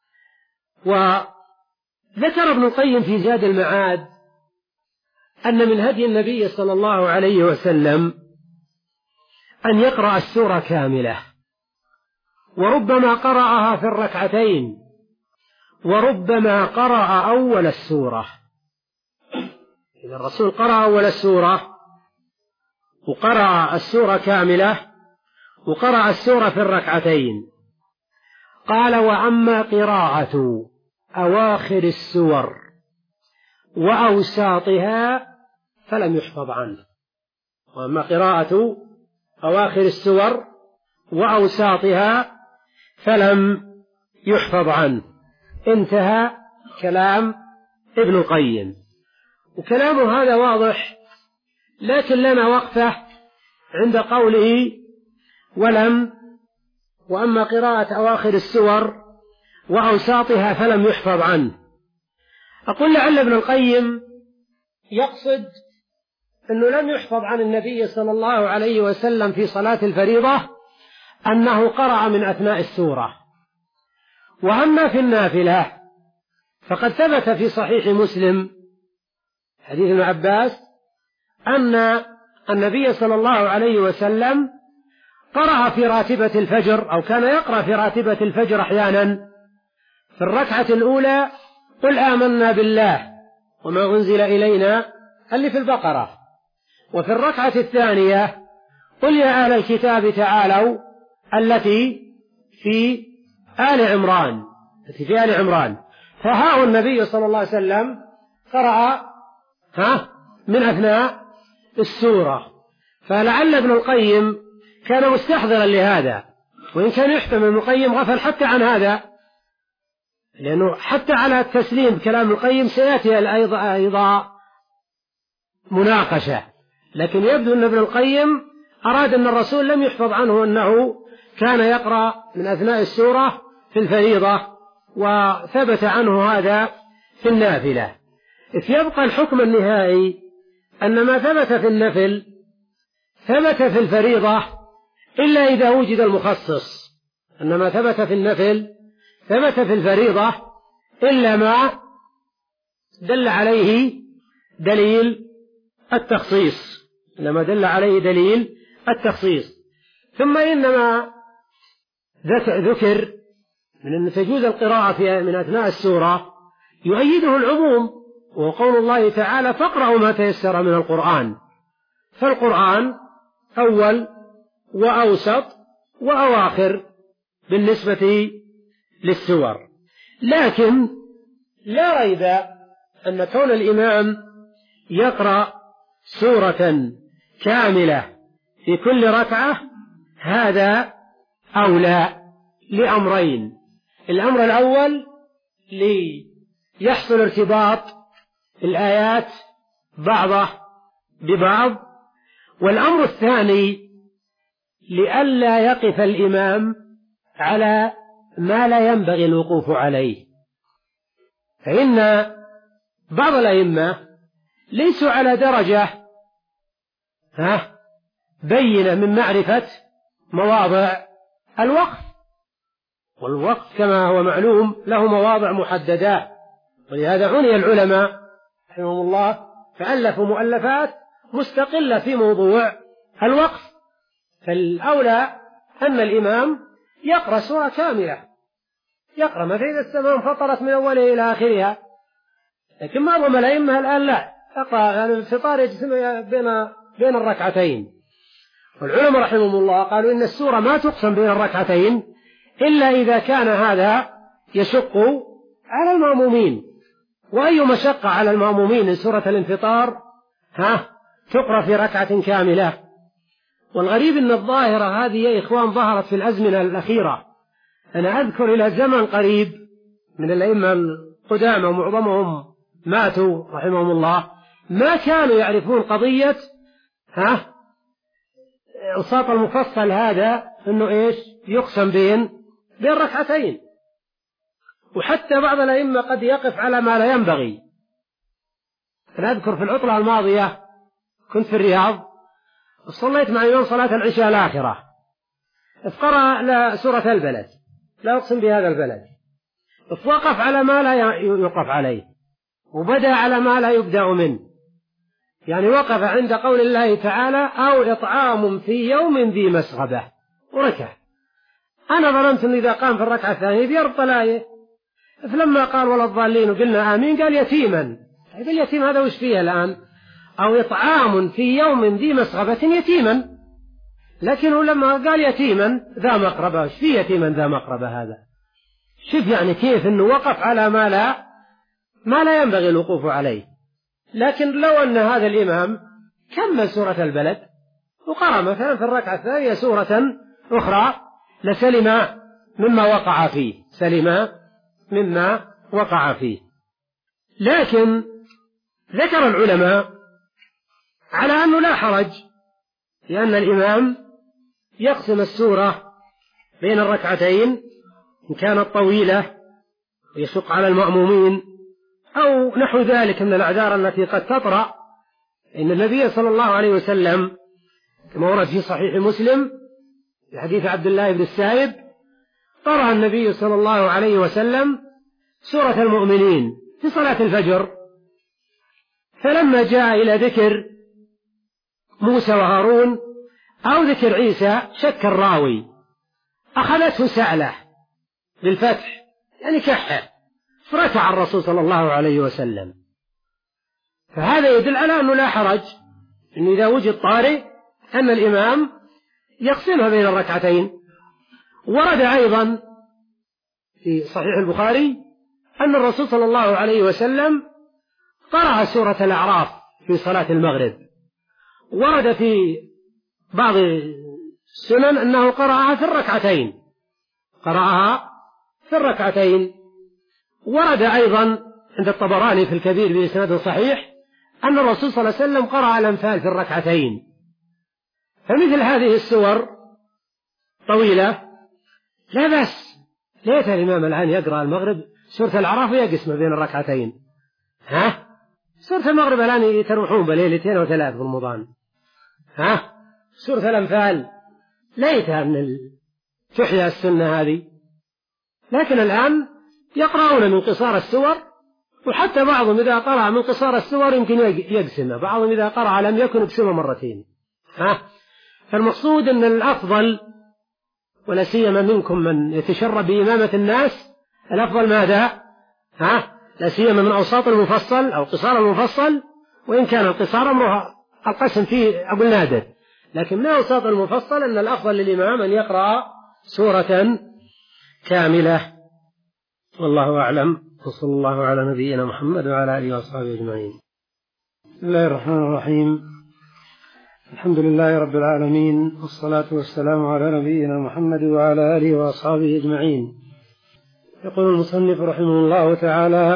وذكر ابن القيم في زاد المعاد أن من هدي النبي صلى الله عليه وسلم أن يقرأ السورة كاملة، وربما قرأها في الركعتين، وربما قرأ أول السورة. إذا الرسول قرأ أول السورة وقرأ السورة كاملة وقرأ السورة في الركعتين. قال: وأما قراءة أواخر السور وأوساطها فلم يحفظ عنه. وأما قراءة أواخر السور وأوساطها فلم يحفظ عنه. انتهى كلام ابن القيم، وكلامه هذا واضح، لكن لنا وقفة عند قوله ولم وأما قراءة أواخر السور وأوساطها فلم يحفظ عنه. أقول لعل ابن القيم يقصد أنه لم يحفظ عن النبي صلى الله عليه وسلم في صلاة الفريضة أنه قرأ من أثناء السورة. وأما في النافلة فقد ثبت في صحيح مسلم حديث ابن عباس أن النبي صلى الله عليه وسلم قرأ في راتبة الفجر، أو كان يقرأ في راتبة الفجر أحيانا في الركعة الأولى قل آمنا بالله وما أنزل إلينا اللي في البقرة، وفي الركعة الثانية قل يا أهل الكتاب تعالوا التي في آل عمران التي في آل عمران. فها النبي صلى الله عليه وسلم قرأ ها من أثناء السورة. فلعل ابن القيم كان مستحضرا لهذا، وإن كان يحتمل ابن القيم غفل حتى عن هذا، لأنه حتى على التسليم كلام القيم سيأتي أيضا, أيضا مناقشة، لكن يبدو أن ابن القيم أراد أن الرسول لم يحفظ عنه أنه كان يقرأ من أثناء السورة في الفريضة، وثبت عنه هذا في النافلة. يبقى الحكم النهائي أن ما ثبت في النفل ثبت في الفريضة إلا إذا وجد المخصص، أن ما ثبت في النفل ثبت في الفريضة إلا ما دل عليه دليل التخصيص، إلا ما دل عليه دليل التخصيص. ثم إنما ذكر من أن تجوز القراءة في من أثناء السورة يؤيده العموم، وقول الله تعالى فاقرأوا ما تيسر من القرآن. فالقرآن أول وأوسط وأواخر بالنسبة للسور، لكن لا ريب أن كون الإمام يقرأ سورة كاملة في كل ركعة هذا أولى لأمرين. الأمر الأول ليحصل ارتباط الآيات بعضها ببعض، والأمر الثاني لئلا يقف الإمام على ما لا ينبغي الوقوف عليه، فإن بعض الأئمة ليسوا على درجة ها بينة من معرفة مواضع الوقف، والوقف كما هو معلوم له مواضع محددة، ولهذا عني العلماء رحمهم الله فألفوا مؤلفات مستقلة في موضوع الوقف. فالأولى أن الإمام يقرأ سورة كاملة، يقرأ مثل إذا السماء انفطرت من أولها إلى آخرها. لكن معظم الأئمة الآن لا يقرأ، يعني الفطار يجلس بين بين الركعتين. والعلماء رحمهم الله قالوا إن السورة ما تقسم بين الركعتين إلا إذا كان هذا يشق على المأمومين. وأي مشقة على المأمومين إن سورة الانفطار ها تقرأ في ركعة كاملة. والغريب أن الظاهرة هذه يا إخوان ظهرت في الأزمنة الأخيرة. أنا أذكر إلى زمن قريب من الأئمة القدامى ومعظمهم ماتوا رحمهم الله ما كانوا يعرفون قضية ها الصوت المفصل هذا إنه إيش يقسم بين بين ركعتين. وحتى بعض الأئمة قد يقف على ما لا ينبغي. أنا أذكر في العطلة الماضية كنت في الرياض صليت مع إمام صلاة العشاء الآخرة، فقرأ سورة البلد، لا أقسم بهذا البلد، فوقف على ما لا يوقف عليه وبدأ على ما لا يبدأ منه، يعني وقف عند قول الله تعالى أو إطعام في يوم ذي مسغبة وركع. أنا ظننت أن إذا قام في الركعة الثانية بيربط الآية، فلما قال ولا الضالين وقلنا آمين قال يتيما. اليتيم هذا وش فيه الآن؟ أو إطعام في يوم ذي مسغبة يتيما، لكنه لما قال يتيما ذا مقربة، وش فيه يتيما ذا مقربة هذا؟ شوف يعني كيف أنه وقف على ما لا ما لا ينبغي الوقوف عليه. لكن لو أن هذا الإمام كمل سورة البلد وقرأ مثلا في الركعة الثانية سورة أخرى لسلم مما وقع فيه، سلم مما وقع فيه. لكن ذكر العلماء على أنه لا حرج، لأن الإمام يقسم السورة بين الركعتين إن كانت طويلة ويشق على المأمومين أو نحو ذلك من الأعذار التي قد تطرأ. إن النبي صلى الله عليه وسلم كما ورد في صحيح مسلم في حديث عبد الله بن السائب قرأ النبي صلى الله عليه وسلم سورة المؤمنين في صلاة الفجر، فلما جاء إلى ذكر موسى وهارون أو ذكر عيسى شك الراوي، أخذته سعلة بالفتح يعني كحة، فركع الرسول صلى الله عليه وسلم. فهذا يدل على أنه لا حرج أن إذا وجد طارئ أن الإمام يقسمها بين الركعتين. ورد أيضا في صحيح البخاري أن الرسول صلى الله عليه وسلم قرأ سورة الأعراف في صلاة المغرب. ورد في بعض السنن أنه قرأها في الركعتين، قرأها في الركعتين. ورد أيضا عند الطبراني في الكبير بإسناد صحيح أن الرسول صلى الله عليه وسلم قرأ الأنفال في الركعتين. فمثل هذه السور طويلة لا بأس. ليت الإمام الآن يقرأ المغرب سورة الأعراف ويقسم بين الركعتين. ها سورة المغرب الآن يتروحون بليلتين وثلاث في رمضان. ها سورة الأنفال ليتها من تحيا السنة هذه. لكن الآن يقرأون من قصار السور، وحتى بعضهم إذا قرأ من قصار السور يمكن يقسمها، بعضهم إذا قرأ لم يكن يقسمها مرتين. ها فالمقصود أن الأفضل، ولا سيما منكم من يتشرب بإمامة الناس، الأفضل ماذا؟ ها لا سيما من أوساط المفصل أو قصار المفصل، وإن كان القصار أمرها القسم فيه أقول نادر، لكن من أوساط المفصل أن الأفضل للإمام أن يقرأ سورة كاملة. والله أعلم، وصلى الله على نبينا محمد وعلى آله وأصحابه أجمعين. بسم الله الرحمن الرحيم. الحمد لله رب العالمين، والصلاة والسلام على نبينا محمد وعلى آله وأصحابه أجمعين. يقول المصنف رحمه الله تعالى: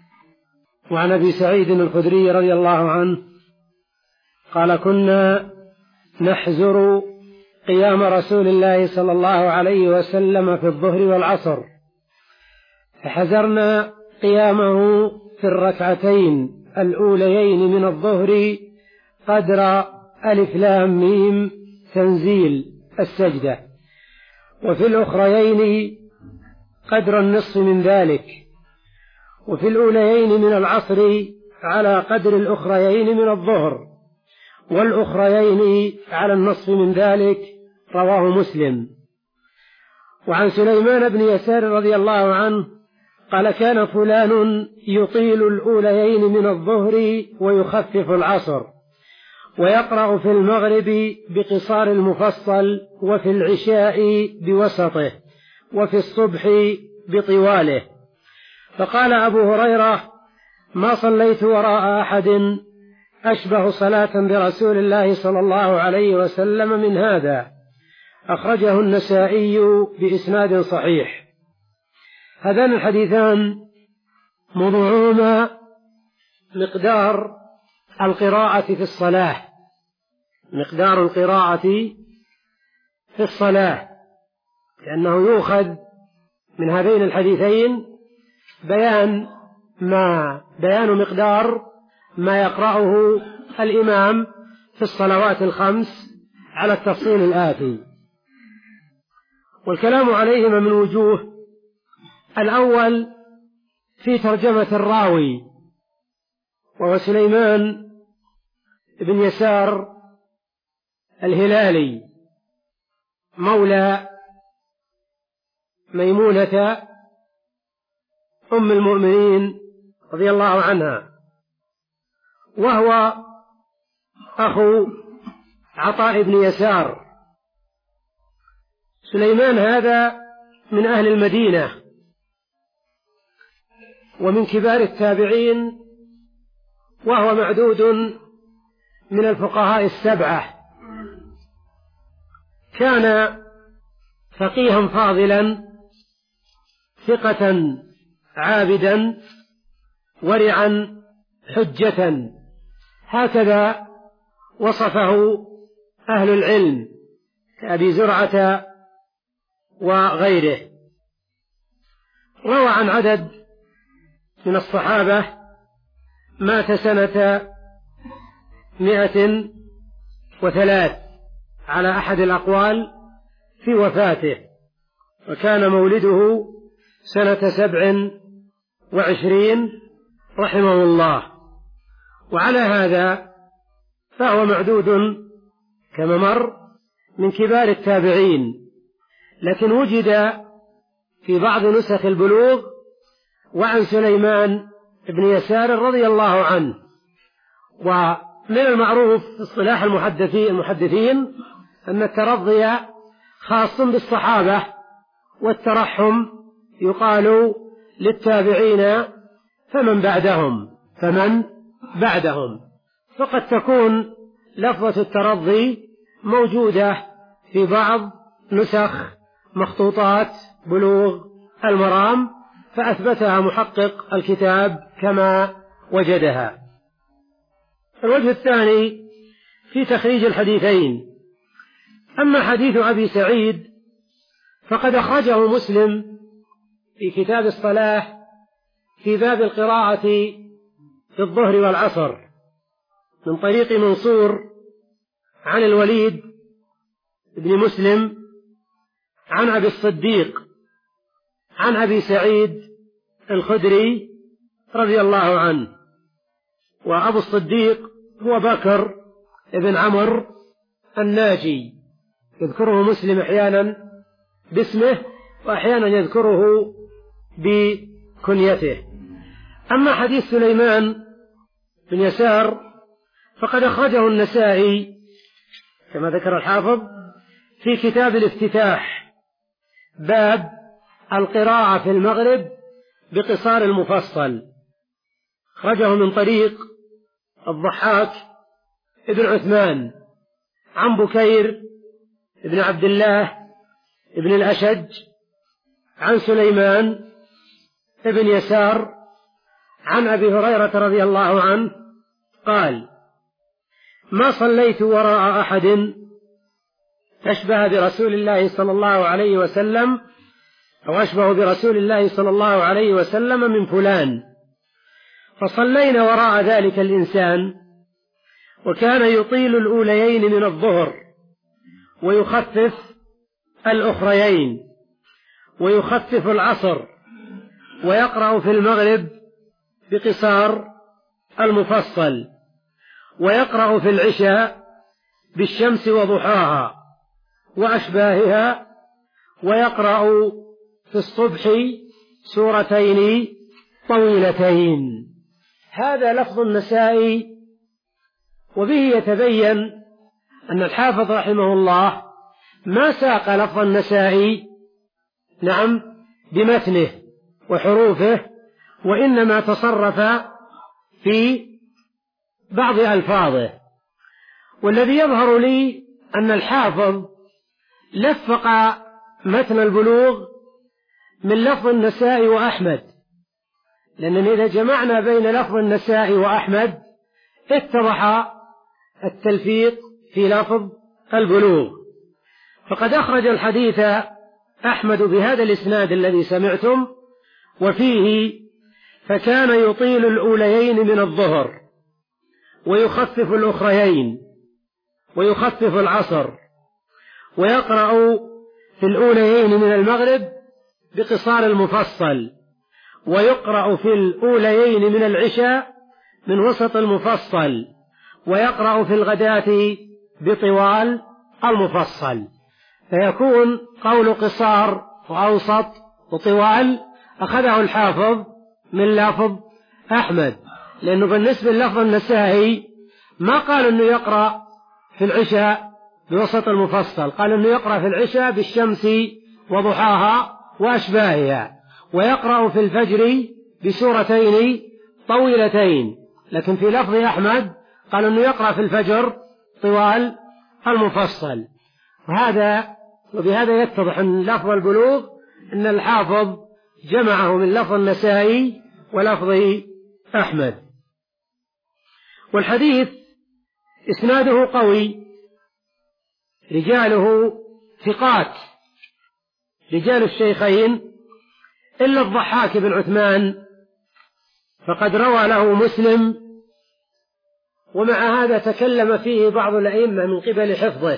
وعن أبي سعيد الخدري رضي الله عنه قال: كنا نحزر قيام رسول الله صلى الله عليه وسلم في الظهر والعصر، فحزرنا قيامه في الركعتين الأوليين من الظهر قدر ألف لام ميم تنزيل السجدة، وفي الأخريين قدر النصف من ذلك، وفي الأوليين من العصر على قدر الأخريين من الظهر، والأخريين على النصف من ذلك. رواه مسلم. وعن سليمان بن يسار رضي الله عنه قال: كان فلان يطيل الأوليين من الظهر ويخفف العصر، ويقرأ في المغرب بقصار المفصل، وفي العشاء بوسطه، وفي الصبح بطواله. فقال أبو هريرة: ما صليت وراء أحد أشبه صلاة برسول الله صلى الله عليه وسلم من هذا. أخرجه النسائي بإسناد صحيح. هذان الحديثان موضوعهما مقدار القراءة في الصلاة، مقدار القراءة في الصلاة، لأنه يؤخذ من هذين الحديثين بيان ما بيان مقدار ما يقرأه الإمام في الصلوات الخمس على التفصيل الآتي. والكلام عليهما من وجوه: الأول في ترجمة الراوي، وهو سليمان بن يسار الهلالي مولى ميمونة أم المؤمنين رضي الله عنها، وهو أخو عطاء بن يسار. سليمان هذا من أهل المدينة ومن كبار التابعين، وهو معدود من الفقهاء السبعة. كان فقيها فاضلا، ثقة عابدا، ورعا، حجة، هكذا وصفه أهل العلم كأبي زرعة وغيره. روى عن عدد من الصحابة، مات سنة مئة وثلاث على أحد الأقوال في وفاته، وكان مولده سنة سبع وعشرين رحمه الله. وعلى هذا فهو معدود كما مر من كبار التابعين، لكن وجد في بعض نسخ البلوغ وعن سليمان بن يسار رضي الله عنه. ومن المعروف في اصطلاح المحدثين أن الترضي خاص بالصحابة، والترحم يقال للتابعين فمن بعدهم فمن بعدهم فقد تكون لفظة الترضي موجودة في بعض نسخ مخطوطات بلوغ المرام، فأثبتها محقق الكتاب كما وجدها. الوجه الثاني في تخريج الحديثين: أما حديث أبي سعيد فقد أخرجه مسلم في كتاب الصلاة في باب القراءة في الظهر والعصر من طريق منصور عن الوليد بن مسلم عن أبي الصديق عن أبي سعيد الخدري رضي الله عنه. وأبو الصديق هو بكر بن عمرو الناجي، يذكره مسلم أحيانا باسمه وأحيانا يذكره بكنيته. أما حديث سليمان بن يسار فقد أخرجه النسائي كما ذكر الحافظ في كتاب الافتتاح، باب القراءة في المغرب بقصار المفصل. أخرجه من طريق الضحاك ابن عثمان عن بكير ابن عبد الله ابن الأشج عن سليمان ابن يسار عن أبي هريرة رضي الله عنه قال: ما صليت وراء أحد أشبه برسول الله صلى الله عليه وسلم أو أشبه برسول الله صلى الله عليه وسلم من فلان. فصلينا وراء ذلك الإنسان، وكان يطيل الأوليين من الظهر ويخفف الأخريين، ويخفف العصر، ويقرأ في المغرب بقصار المفصل، ويقرأ في العشاء بالشمس وضحاها وأشباهها، ويقرأ في الصبح سورتين طويلتين. هذا لفظ النسائي، وبه يتبين أن الحافظ رحمه الله ما ساق لفظ النسائي نعم بمتنه وحروفه، وإنما تصرف في بعض ألفاظه. والذي يظهر لي أن الحافظ لفق متن البلوغ من لفظ النسائي وأحمد، لأننا إذا جمعنا بين لفظ النسائي وأحمد اتضح التلفيق في لفظ البلوغ. فقد أخرج الحديث أحمد بهذا الإسناد الذي سمعتم، وفيه: فكان يطيل الأوليين من الظهر ويخفف الأخريين ويخفف العصر، ويقرأ في الأوليين من المغرب بقصار المفصل، ويقرأ في الأوليين من العشاء من وسط المفصل، ويقرأ في الغداة بطوال المفصل. فيكون قول قصار وأوسط وطوال أخذه الحافظ من لفظ أحمد، لأنه بالنسبة للفظ النسائي ما قال أنه يقرأ في العشاء بوسط المفصل، قال أنه يقرأ في العشاء بالشمس وضحاها وأشباهها، ويقرأ في الفجر بسورتين طويلتين. لكن في لفظ أحمد قال أنه يقرأ في الفجر طوال المفصل. وهذا وبهذا يتضح أن لفظ البلوغ أن الحافظ جمعه من لفظ النسائي ولفظ أحمد. والحديث إسناده قوي، رجاله ثقات، رجال الشيخين، إلا الضحاك بن عثمان فقد روى له مسلم، ومع هذا تكلم فيه بعض الأئمة من قبل حفظه.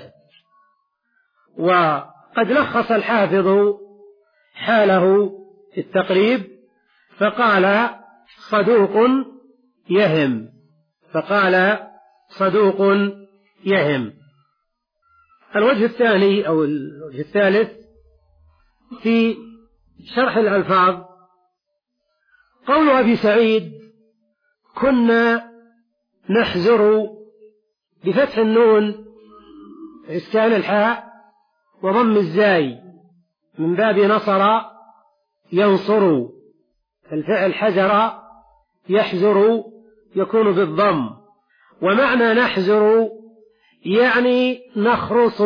وقد لخص الحافظ حاله في التقريب فقال: صدوق يهم، فقال صدوق يهم. الوجه الثاني أو الوجه الثالث في شرح الألفاظ، قول أبي سعيد: كنا نحزر بفتح النون إسكان الحاء وضم الزاي من باب نصر ينصر، الفعل حزر يحزر يكون بالضم. ومعنى نحزر يعني نخرص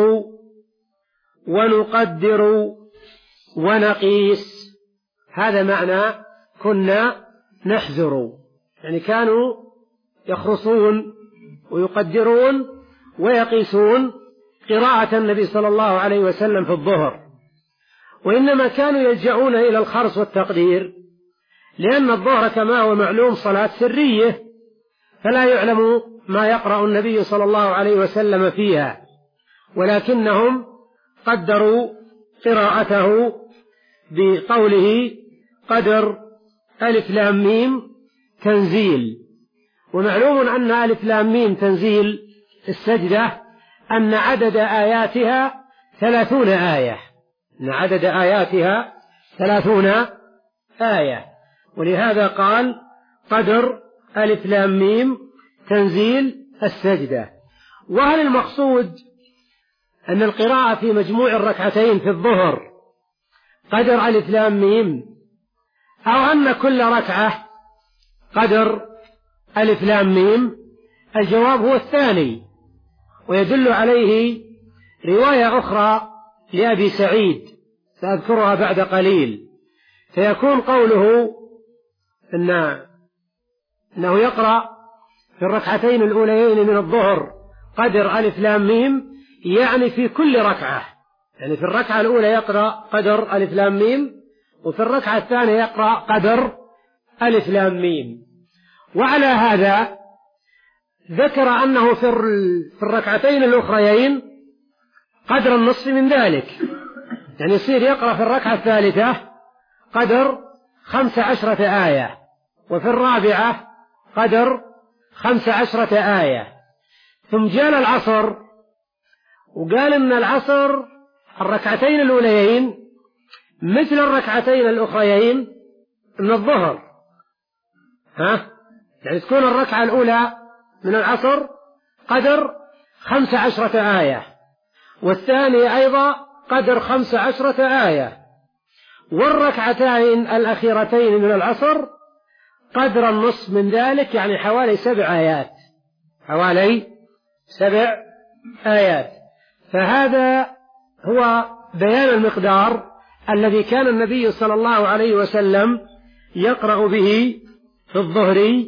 ونقدر ونقيس، هذا معنى كنا نحزر، يعني كانوا يخرصون ويقدرون ويقيسون قراءة النبي صلى الله عليه وسلم في الظهر. وإنما كانوا يلجؤون إلى الخرص والتقدير لأن الظهر كما هو معلوم صلاة سرية، فلا يعلم ما يقرأ النبي صلى الله عليه وسلم فيها، ولكنهم قدروا قراءته بقوله: قدر ألف لام ميم تنزيل. ومعلوم أن ألف لام ميم تنزيل السجدة أن عدد آياتها ثلاثون آية، أن عدد آياتها ثلاثون آية، ولهذا قال: قدر ألف لام ميم تنزيل السجدة. وهل المقصود أن القراءة في مجموع الركعتين في الظهر قدر ألف لام ميم، أو أن كل ركعة قدر ألف لام ميم؟ الجواب هو الثاني، ويدل عليه رواية أخرى لأبي سعيد سأذكرها بعد قليل. فيكون قوله إن أنه يقرأ في الركعتين الأوليين من الظهر قدر ألف لام ميم، يعني في كل ركعة، يعني في الركعة الأولى يقرأ قدر ألف لام ميم، وفي الركعة الثانية يقرأ قدر ألف لام ميم. وعلى هذا ذكر أنه في الركعتين الأخريين قدر النصف من ذلك، يعني يصير يقرأ في الركعة الثالثة قدر خمس عشرة آية، وفي الرابعة قدر خمس عشرة آية. ثم جاء العصر وقال إن العصر الركعتين الأوليين مثل الركعتين الأخريين من الظهر، ها؟ يعني تكون الركعة الأولى من العصر قدر خمس عشرة آية، والثانية أيضا قدر خمس عشرة آية، والركعتين الأخيرتين من العصر قدر النصف من ذلك، يعني حوالي سبع آيات، حوالي سبع آيات. فهذا هو بيان المقدار الذي كان النبي صلى الله عليه وسلم يقرأ به في الظهر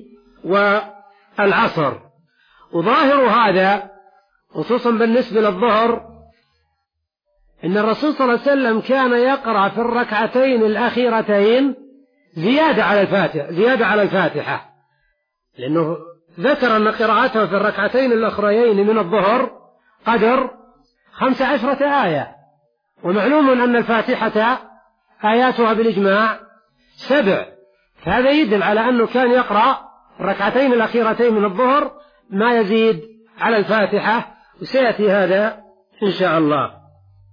والعصر. وظاهر هذا خصوصا بالنسبة للظهر إن الرسول صلى الله عليه وسلم كان يقرأ في الركعتين الأخيرتين زيادة على الفاتحة زيادة على الفاتحة لأنه ذكر أن قراءته في الركعتين الأخريين من الظهر قدر خمس عشرة آية، ومعلوم أن الفاتحة آياتها بالإجماع سبع، فهذا يدل على أنه كان يقرأ الركعتين الأخيرتين من الظهر ما يزيد على الفاتحة، وسيأتي هذا إن شاء الله.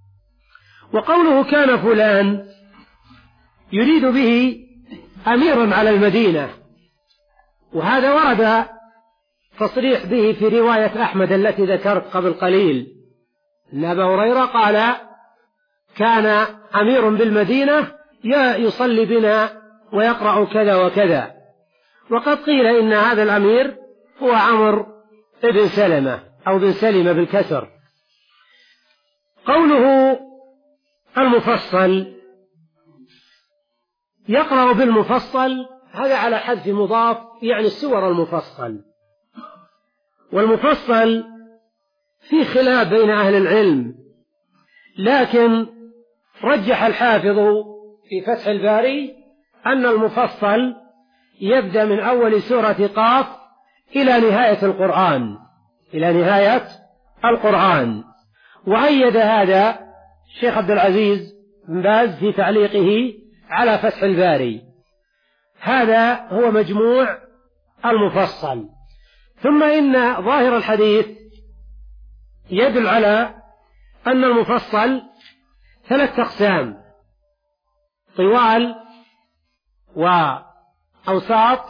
وقوله كان فلان يريد به أمير على المدينة، وهذا ورد تصريح به في رواية أحمد التي ذكرت قبل قليل، أن أبا هريرة قال كان أمير بالمدينة يصلي بنا ويقرأ كذا وكذا. وقد قيل إن هذا الأمير هو عمرو بن سلمة أو بن سلمة بالكسر. قوله المفصل يقرأ بالمفصل، هذا على حذف مضاف، يعني السور المفصل. والمفصل في خلاف بين أهل العلم، لكن رجح الحافظ في فتح الباري أن المفصل يبدأ من أول سورة قاف إلى نهاية القرآن إلى نهاية القرآن. وأيد هذا الشيخ عبد العزيز بن باز في تعليقه على فتح الباري. هذا هو مجموع المفصل. ثم إن ظاهر الحديث يدل على أن المفصل ثلاث أقسام: طوال وأوساط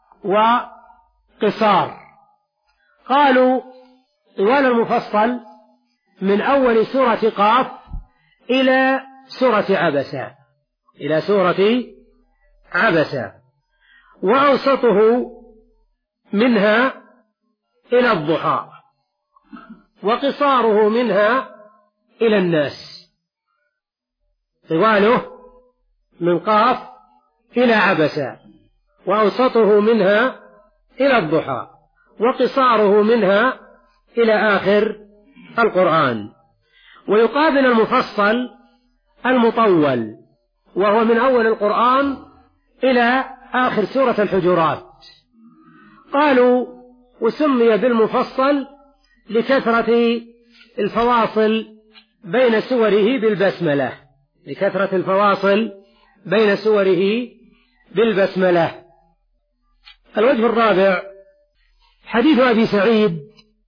وقصار. قالوا طوال المفصل من أول سورة قاف إلى سورة عبسة إلى سورة عبسة، وأوسطه منها إلى الضحى، وقصاره منها إلى الناس. طواله من قاف إلى عبسة، وأوسطه منها إلى الضحى، وقصاره منها إلى آخر القرآن. ويقابل المفصل المطول، وهو من أول القرآن إلى آخر سورة الحجرات. قالوا وسمي بالمفصل لكثرة الفواصل بين سوره بالبسملة لكثرة الفواصل بين سوره بالبسملة. الوجه الرابع حديث أبي سعيد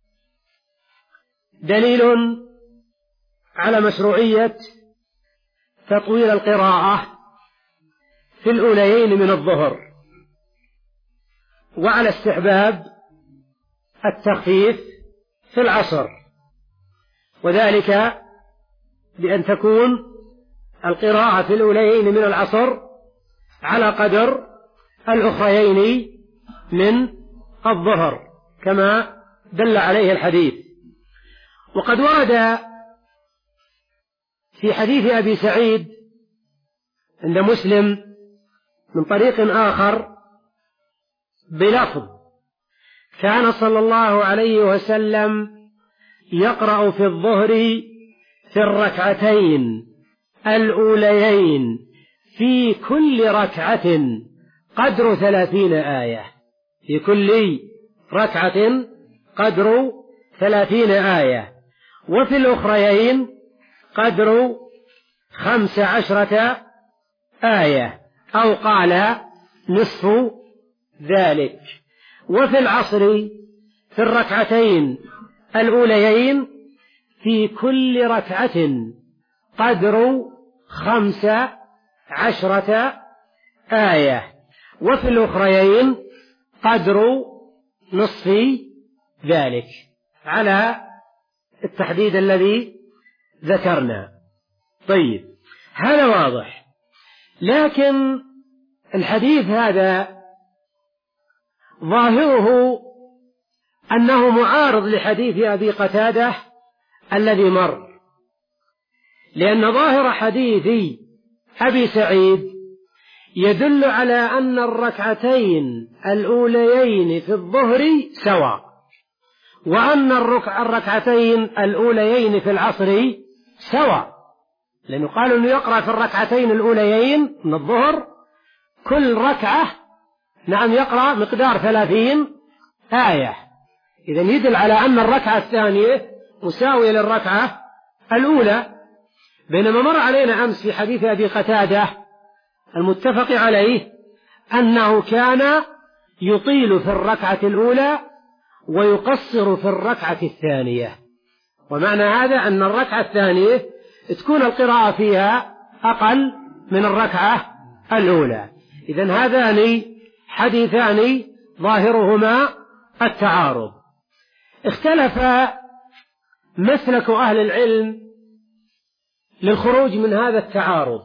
دليل على مشروعية تطويل القراءة في الأوليين من الظهر، وعلى استحباب التخفيف في العصر، وذلك بأن تكون القراءة في الأوليين من العصر على قدر الأخريين من الظهر كما دل عليه الحديث. وقد ورد في حديث أبي سعيد عند مسلم من طريق آخر بلفظ: كان صلى الله عليه وسلم يقرأ في الظهر في الركعتين الأوليين في كل ركعة قدر ثلاثين آية، في كل ركعة قدر ثلاثين آية، وفي الأخريين قدر خمس عشرة آية، أو قال نصف ذلك. وفي العصر في الركعتين الأوليين في كل ركعة قدر خمس عشرة آية، وفي الأخريين قدر نصف ذلك، على التحديد الذي ذكرنا. طيب، هذا واضح. لكن الحديث هذا ظاهره أنه معارض لحديث أبي قتادة الذي مر، لأن ظاهر حديث أبي سعيد يدل على أن الركعتين الأوليين في الظهر سواء، وأن الركعتين الأوليين في العصر سواء، لأنه قالوا أنه يقرأ في الركعتين الأوليين من الظهر كل ركعة نعم يقرأ مقدار ثلاثين آية، إذن يدل على أن الركعة الثانية مساوية للركعة الأولى. بينما مر علينا أمس في حديث أبي قتادة المتفق عليه أنه كان يطيل في الركعة الأولى ويقصر في الركعة الثانية، ومعنى هذا أن الركعة الثانية تكون القراءة فيها أقل من الركعة الأولى. إذن هذان حديثان ظاهرهما التعارض. اختلف مسلك أهل العلم للخروج من هذا التعارض،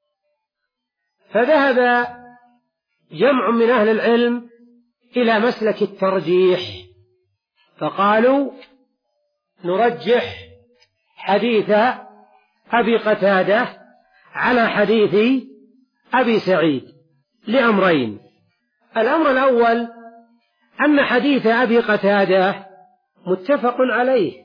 فذهب جمع من أهل العلم إلى مسلك الترجيح، فقالوا نرجح حديث أبي قتادة على حديث أبي سعيد لأمرين. الأمر الأول أن حديث أبي قتادة متفق عليه،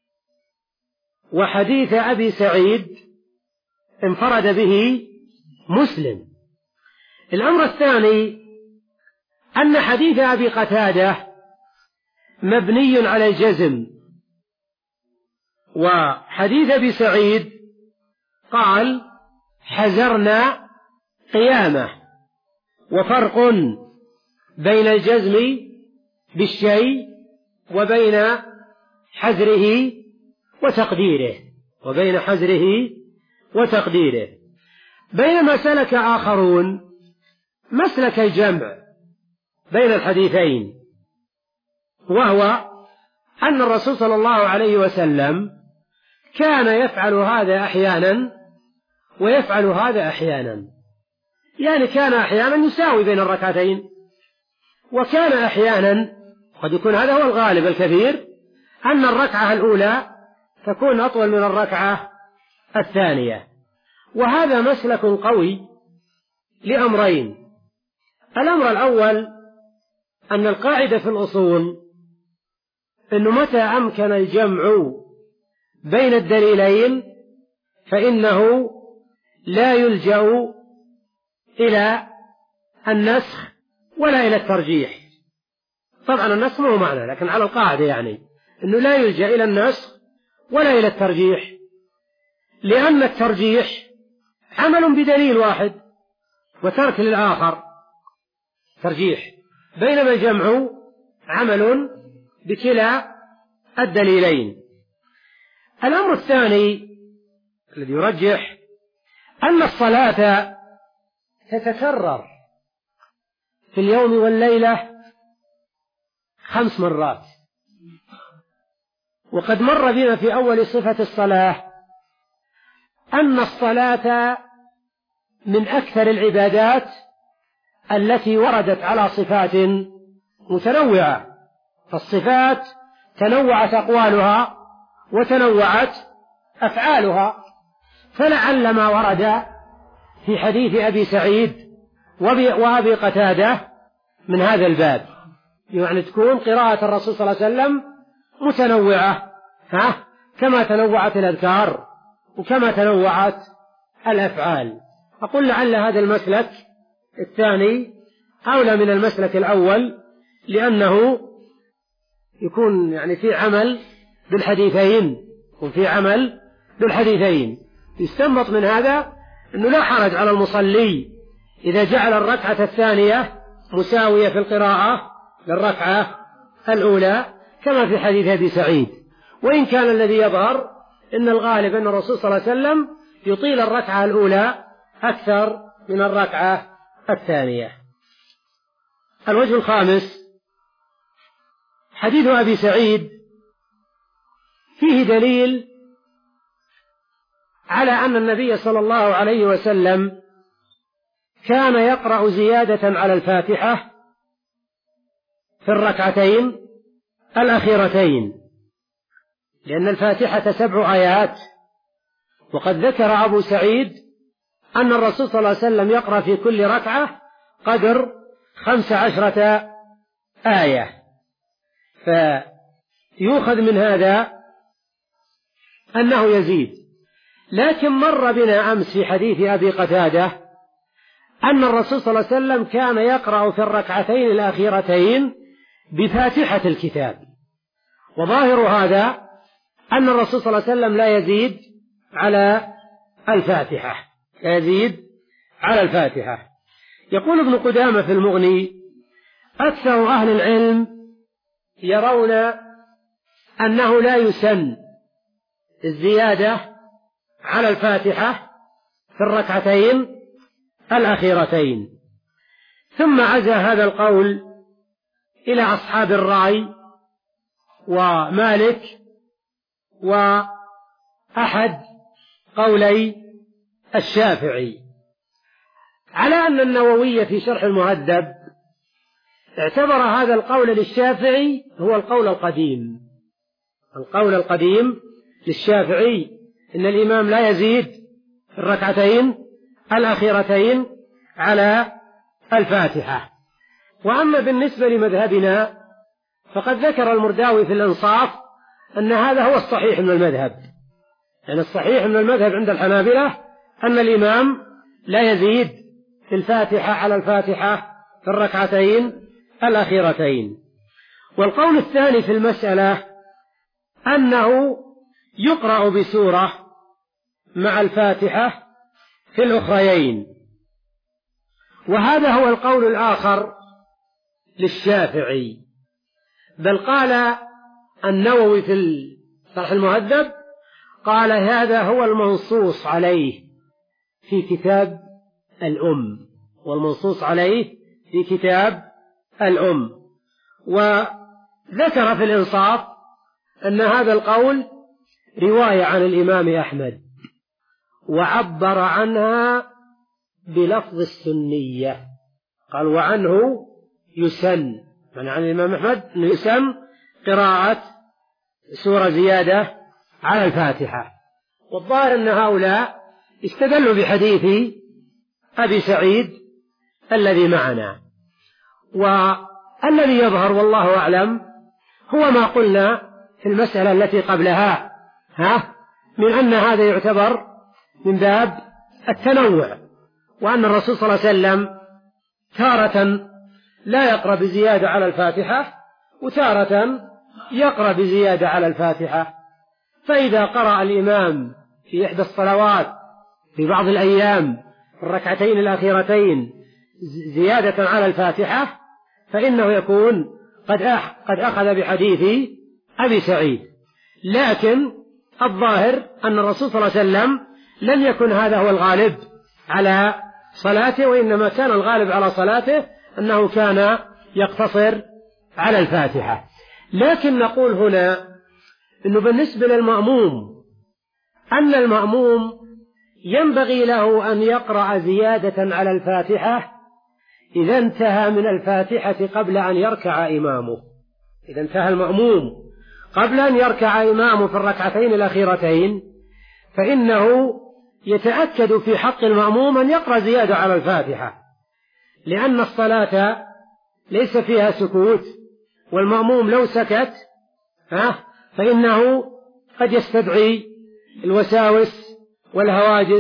وحديث أبي سعيد انفرد به مسلم. الأمر الثاني أن حديث أبي قتادة مبني على الجزم، وحديث أبي سعيد قال حذرنا قيامه، وفرق بين الجزم بالشيء وبين حذره وتقديره وبين حذره وتقديره بينما سلك آخرون مسلك الجمع بين الحديثين، وهو أن الرسول صلى الله عليه وسلم كان يفعل هذا أحيانا ويفعل هذا أحيانا، يعني كان أحيانا يساوي بين الركعتين، وكان أحيانا قد يكون هذا هو الغالب الكثير أن الركعة الأولى تكون أطول من الركعة الثانية. وهذا مسلك قوي لأمرين. الأمر الأول أن القاعدة في الأصول أنه متى أمكن الجمع بين الدليلين فإنه لا يلجأ إلى النسخ ولا إلى الترجيح. طبعا النسخ مو معنى، لكن على القاعدة يعني أنه لا يلجأ إلى النسخ ولا إلى الترجيح، لأن الترجيح عمل بدليل واحد وترك للآخر ترجيح، بينما الجمع عمل بكلا الدليلين. الأمر الثاني الذي يرجح أن الصلاة تتكرر في اليوم والليلة خمس مرات، وقد مر بنا في أول صفة الصلاة أن الصلاة من أكثر العبادات التي وردت على صفات متنوعة، فالصفات تنوعت أقوالها وتنوعت أفعالها، فلعل ما ورد في حديث أبي سعيد وأبي قتادة من هذا الباب، يعني تكون قراءة الرسول صلى الله عليه وسلم متنوعة، ها كما تنوعت الأذكار وكما تنوعت الأفعال. أقول لعل هذا المسلك الثاني أولى من المسلك الأول، لأنه يكون يعني في عمل بالحديثين، يكون في عمل بالحديثين. يستنبط من هذا أنه لا حرج على المصلي إذا جعل الركعة الثانية مساوية في القراءة للركعة الأولى، كما في حديث أبي سعيد، وإن كان الذي يظهر أن الغالب أن الرسول صلى الله عليه وسلم يطيل الركعة الأولى أكثر من الركعة الثانية. الوجه الخامس حديث أبي سعيد فيه دليل على أن النبي صلى الله عليه وسلم كان يقرأ زيادة على الفاتحة في الركعتين الأخيرتين، لأن الفاتحة سبع آيات، وقد ذكر أبو سعيد أن الرسول صلى الله عليه وسلم يقرأ في كل ركعة قدر خمس عشرة آية، فيؤخذ من هذا أنه يزيد. لكن مر بنا أمس في حديث أبي قتادة أن الرسول صلى الله عليه وسلم كان يقرأ في الركعتين الأخيرتين بفاتحة الكتاب، وظاهر هذا أن الرسول صلى الله عليه وسلم لا يزيد على الفاتحة، لا يزيد على الفاتحة. يقول ابن قدامة في المغني: أكثر أهل العلم يرون أنه لا يسن الزيادة على الفاتحة في الركعتين الأخيرتين. ثم عزى هذا القول إلى أصحاب الرأي ومالك وأحد قولي الشافعي، على أن النووي في شرح المهذب اعتبر هذا القول للشافعي هو القول القديم، القول القديم للشافعي إن الإمام لا يزيد في الركعتين الأخيرتين على الفاتحة. وأما بالنسبة لمذهبنا فقد ذكر المرداوي في الإنصاف أن هذا هو الصحيح من المذهب، يعني الصحيح من المذهب عند الحنابلة أن الإمام لا يزيد في الفاتحة على الفاتحة في الركعتين الأخيرتين. والقول الثاني في المسألة أنه يقرأ بسورة مع الفاتحة في الأخريين، وهذا هو القول الآخر للشافعي. بل قال النووي في شرح المهذب قال هذا هو المنصوص عليه في كتاب الأم، والمنصوص عليه في كتاب الأم. وذكر في الإنصاف أن هذا القول رواية عن الإمام أحمد، وعبر عنها بلفظ السنية، قال وعنه يسن، يعني عن الإمام أحمد يسن قراءة سورة زيادة على الفاتحة. والظاهر أن هؤلاء استدلوا بحديث أبي سعيد الذي معنا، والذي يظهر والله أعلم هو ما قلنا في المسألة التي قبلها، ها من أن هذا يعتبر من باب التنوع، وأن الرسول صلى الله عليه وسلم تارة لا يقرأ بزيادة على الفاتحة وتارة يقرأ بزيادة على الفاتحة. فإذا قرأ الإمام في إحدى الصلوات في بعض الأيام في الركعتين الأخيرتين زيادة على الفاتحة فإنه يكون قد قد أخذ بحديث أبي سعيد. لكن الظاهر أن الرسول صلى الله عليه وسلم لم يكن هذا هو الغالب على صلاته، وإنما كان الغالب على صلاته أنه كان يقتصر على الفاتحة. لكن نقول هنا أنه بالنسبة للمأموم أن المأموم ينبغي له أن يقرأ زيادة على الفاتحة إذا انتهى من الفاتحة قبل أن يركع إمامه. إذا انتهى المأموم قبل أن يركع إمامه في الركعتين الأخيرتين فإنه يتأكد في حق المأموم أن يقرأ زيادة على الفاتحة، لأن الصلاة ليس فيها سكوت، والمأموم لو سكت ها فإنه قد يستدعي الوساوس والهواجس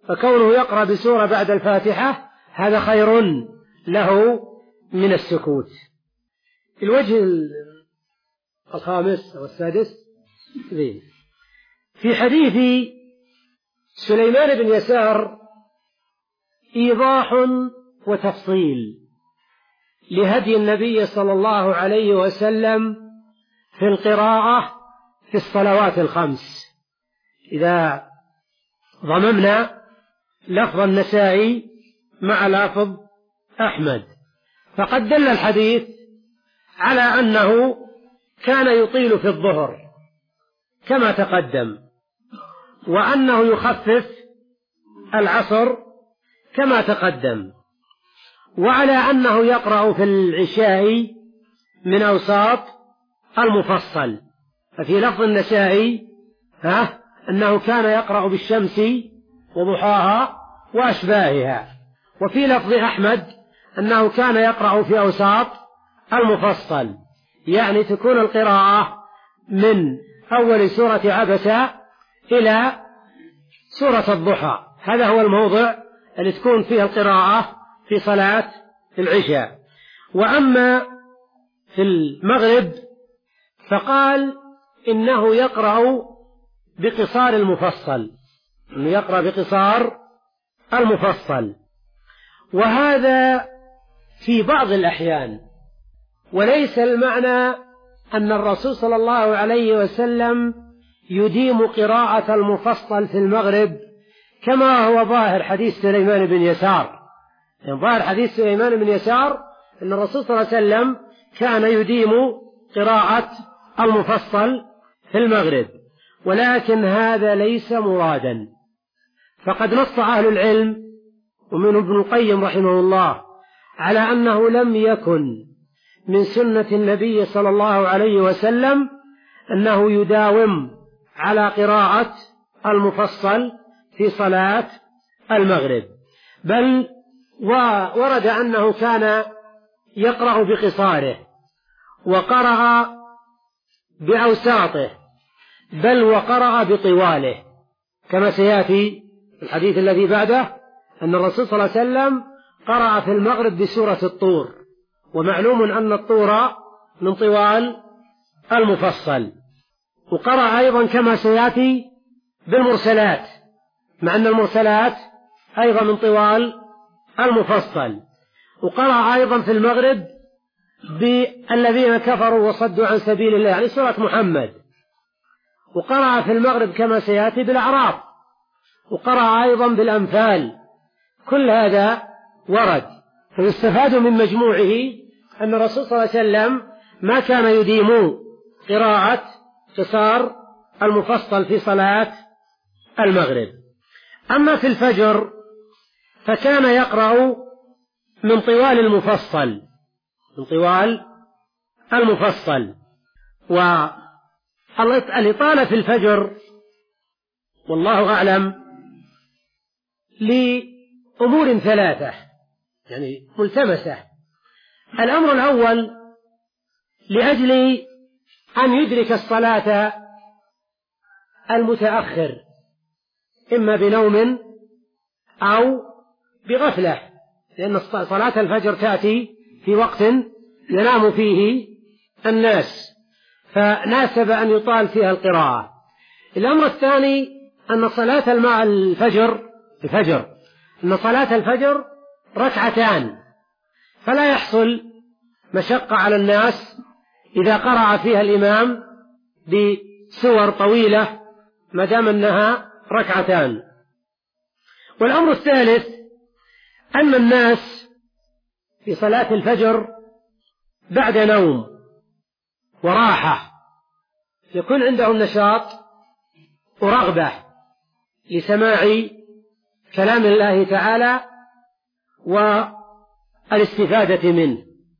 فكونه يقرأ بسورة بعد الفاتحة هذا خير له من السكوت. الوجه الخامس أو السادس في حديث سليمان بن يسار إيضاح وتفصيل لهدي النبي صلى الله عليه وسلم في القراءة في الصلوات الخمس. إذا ضممنا لفظ النسائي مع لفظ أحمد فقد دل الحديث على أنه كان يطيل في الظهر كما تقدم، وأنه يخفف العصر كما تقدم، وعلى أنه يقرأ في العشاء من أوساط المفصل. ففي لفظ النسائي ها أنه كان يقرأ بالشمس وضحاها وأشباهها، وفي لفظ أحمد أنه كان يقرأ في أوساط المفصل، يعني تكون القراءة من أول سورة عبسة إلى سورة الضحى. هذا هو الموضع اللي تكون فيه القراءة في صلاة العشاء. وأما في المغرب فقال إنه يقرأ بقصار المفصل، إنه يقرأ بقصار المفصل، وهذا في بعض الأحيان، وليس المعنى أن الرسول صلى الله عليه وسلم يديم قراءة المفصل في المغرب كما هو ظاهر حديث سليمان بن يسار. يعني ظاهر حديث سليمان بن يسار أن الرسول صلى الله عليه وسلم كان يديم قراءة المفصل في المغرب، ولكن هذا ليس مرادا. فقد نص أهل العلم ومنهم ابن القيم رحمه الله على أنه لم يكن من سنة النبي صلى الله عليه وسلم أنه يداوم على قراءة المفصل في صلاة المغرب، بل ورد أنه كان يقرأ بقصاره وقرأ بأوساطه، بل وقرأ بطواله، كما سيأتي الحديث الذي بعده أن الرسول صلى الله عليه وسلم قرأ في المغرب بسورة الطور، ومعلوم أن الطور من طوال المفصل. وقرأ أيضا كما سيأتي بالمرسلات، مع أن المرسلات أيضا من طوال المفصل. وقرأ أيضا في المغرب بالذين كفروا وصدوا عن سبيل الله، يعني سورة محمد. وقرأ في المغرب كما سيأتي بالأعراف، وقرأ أيضا بالأنفال. كل هذا ورد، فيستفاد من مجموعه أن الرسول صلى الله عليه وسلم ما كان يديم قراءة قصار المفصل في صلاة المغرب. أما في الفجر فكان يقرأ من طوال المفصل، من طوال المفصل. والإطالة في الفجر والله أعلم لأمور ثلاثة يعني ملتمسة. الأمر الأول لأجل أن يدرك الصلاة المتأخر إما بنوم أو بغفلة، لأن صلاة الفجر تأتي في وقت ينام فيه الناس، فناسب أن يطال فيها القراءة. الأمر الثاني أن صلاة الماء الفجر الفجر أن صلاة الفجر ركعتان، فلا يحصل مشقة على الناس إذا قرأ فيها الإمام بسور طويلة ما دام أنها ركعتان. والأمر الثالث أن الناس في صلاة الفجر بعد نوم وراحة يكون عندهم نشاط ورغبة لسماع كلام الله تعالى والاستفادة منه.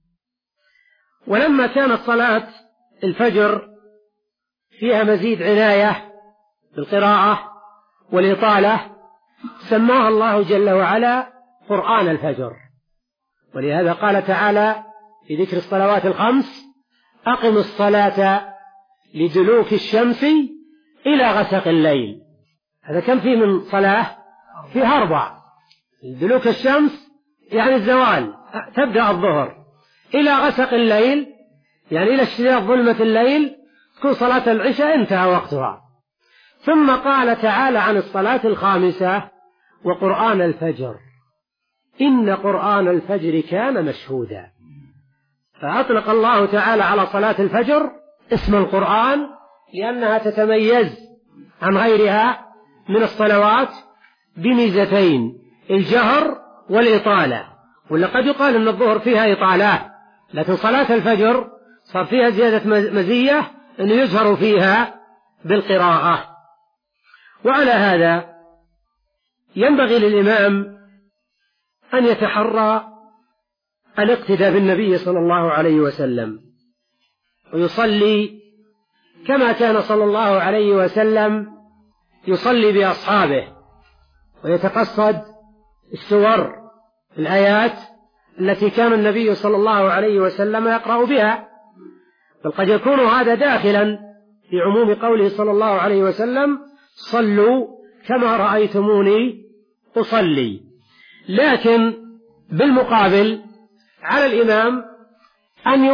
ولما كانت صلاة الفجر فيها مزيد عناية بالقراءة والإطالة سماها الله جل وعلا قرآن الفجر، ولهذا قال تعالى في ذكر الصلوات الخمس: أقم الصلاة لدلوك الشمس إلى غسق الليل. هذا كم فيه من صلاة؟ فيها أربع. دلوك الشمس يعني الزوال، تبدأ الظهر إلى غسق الليل، يعني إلى اشتداد ظلمة الليل تكون صلاة العشاء انتهى وقتها. ثم قال تعالى عن الصلاة الخامسة: وقرآن الفجر إن قرآن الفجر كان مشهودا. فأطلق الله تعالى على صلاة الفجر اسم القرآن لأنها تتميز عن غيرها من الصلوات بميزتين: الجهر والإطالة. ولقد يقال أن الظهر فيها إطالة، لكن صلاة الفجر صار فيها زيادة مزية أنه يجهر فيها بالقراءة. وعلى هذا ينبغي للإمام أن يتحرى الاقتداء بالنبي صلى الله عليه وسلم، ويصلي كما كان صلى الله عليه وسلم يصلي بأصحابه، ويتقصد السور الآيات التي كان النبي صلى الله عليه وسلم يقرأ بها. بل قد يكون هذا داخلا في عموم قوله صلى الله عليه وسلم: صلوا كما رأيتموني أصلي. لكن بالمقابل على الإمام أن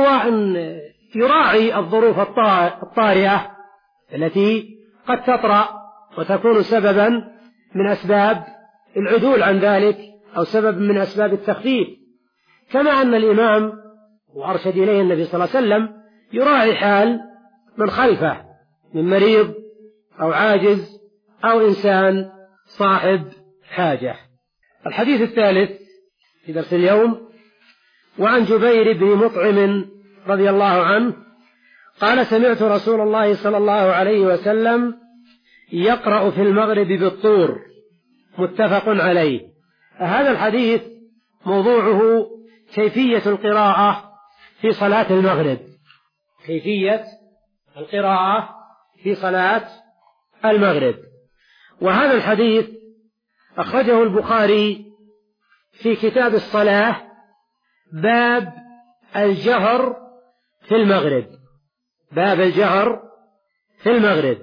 يراعي الظروف الطارئة التي قد تطرأ وتكون سببا من أسباب العدول عن ذلك أو سبب من أسباب التخفيف، كما أن الإمام وأرشد إليه النبي صلى الله عليه وسلم يراعي حال من خلفه من مريض أو عاجز أو إنسان صاحب حاجة. الحديث الثالث في درس اليوم: وعن جبير بن مطعم رضي الله عنه قال: سمعت رسول الله صلى الله عليه وسلم يقرأ في المغرب بالطور، متفق عليه. هذا الحديث موضوعه كيفية القراءة في صلاة المغرب، كيفية القراءة في صلاة المغرب. وهذا الحديث أخرجه البخاري في كتاب الصلاة باب الجهر في المغرب، باب الجهر في المغرب.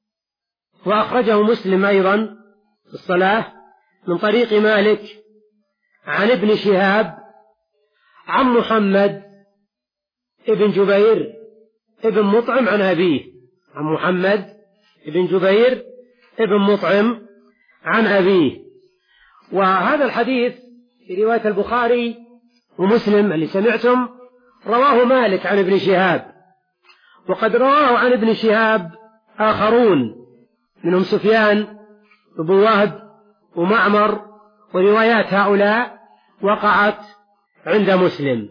وأخرجه مسلم أيضا في الصلاة من طريق مالك عن ابن شهاب عن محمد ابن جبير ابن مطعم عن أبيه، عن محمد ابن جبير ابن مطعم عن أبيه. وهذا الحديث في رواية البخاري ومسلم اللي سمعتم رواه مالك عن ابن شهاب، وقد رواه عن ابن شهاب آخرون منهم سفيان بن وهب ومعمر، وروايات هؤلاء وقعت عند مسلم.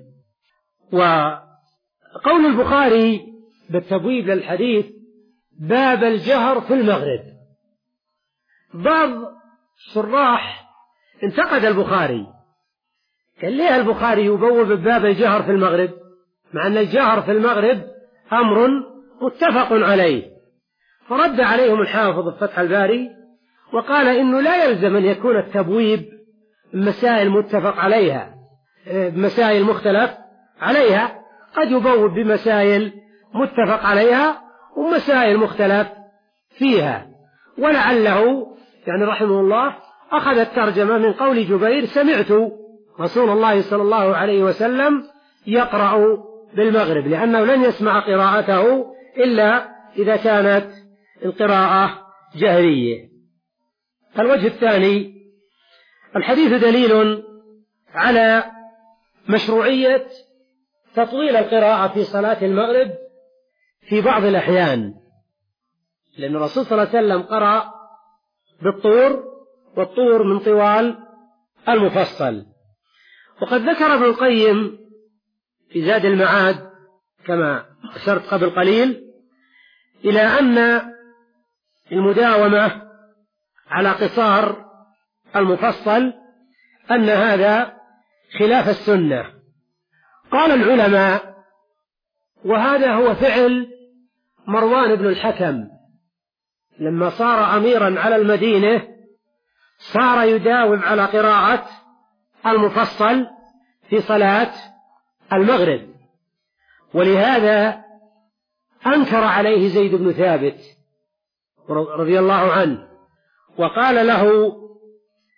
وقول البخاري بالتبويب للحديث باب الجهر في المغرب، بعض الشراح انتقد البخاري، قال ليه البخاري يبوب باب الجهر في المغرب مع أن الجهر في المغرب أمر متفق عليه؟ فرد عليهم الحافظ الفتح الباري وقال إنه لا يلزم أن يكون التبويب مسائل متفق عليها بمسائل مختلف عليها، قد يبوب بمسائل متفق عليها ومسائل مختلف فيها. ولعله يعني رحمه الله أخذ الترجمة من قول جبير: سمعت رسول الله صلى الله عليه وسلم يقرأ بالمغرب، لأنه لن يسمع قراءته إلا إذا كانت القراءة جهرية. الوجه الثاني: الحديث دليل على مشروعية تطويل القراءة في صلاة المغرب في بعض الأحيان، لأن الرسول صلى الله عليه وسلم قرأ بالطور، والطور من طوال المفصل. وقد ذكر ابن القيم في زاد المعاد كما أشرت قبل قليل إلى أن المداومة على قصار المفصل أن هذا خلاف السنة. قال العلماء: وهذا هو فعل مروان بن الحكم لما صار أميرا على المدينة، صار يداوم على قراءة المفصل في صلاة المغرب، ولهذا أنكر عليه زيد بن ثابت رضي الله عنه، وقال له: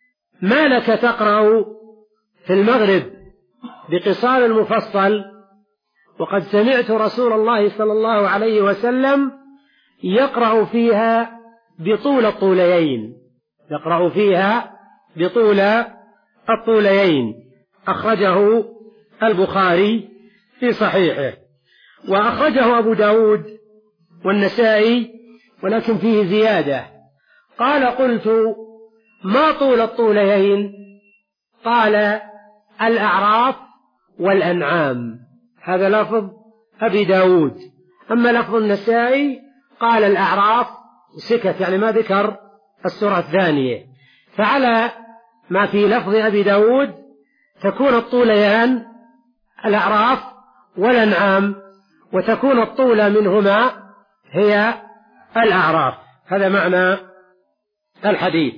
ما لك تقرأ في المغرب بقصار المفصل وقد سمعت رسول الله صلى الله عليه وسلم يقرأ فيها بطول الطوليين يقرأ فيها بطول الطوليين. أخرجه البخاري في صحيحه، وأخرجه أبو داود والنسائي ولكن فيه زيادة. قال: قلت: ما طول الطوليين؟ قال: الأعراف والأنعام. هذا لفظ أبي داود. أما لفظ النسائي قال: الأعراف، سكت يعني ما ذكر السورة الثانية. فعلى ما في لفظ أبي داود تكون الطوليان الأعراف والأنعام، وتكون الطولة منهما هي الأعراف. هذا معنى الحديث.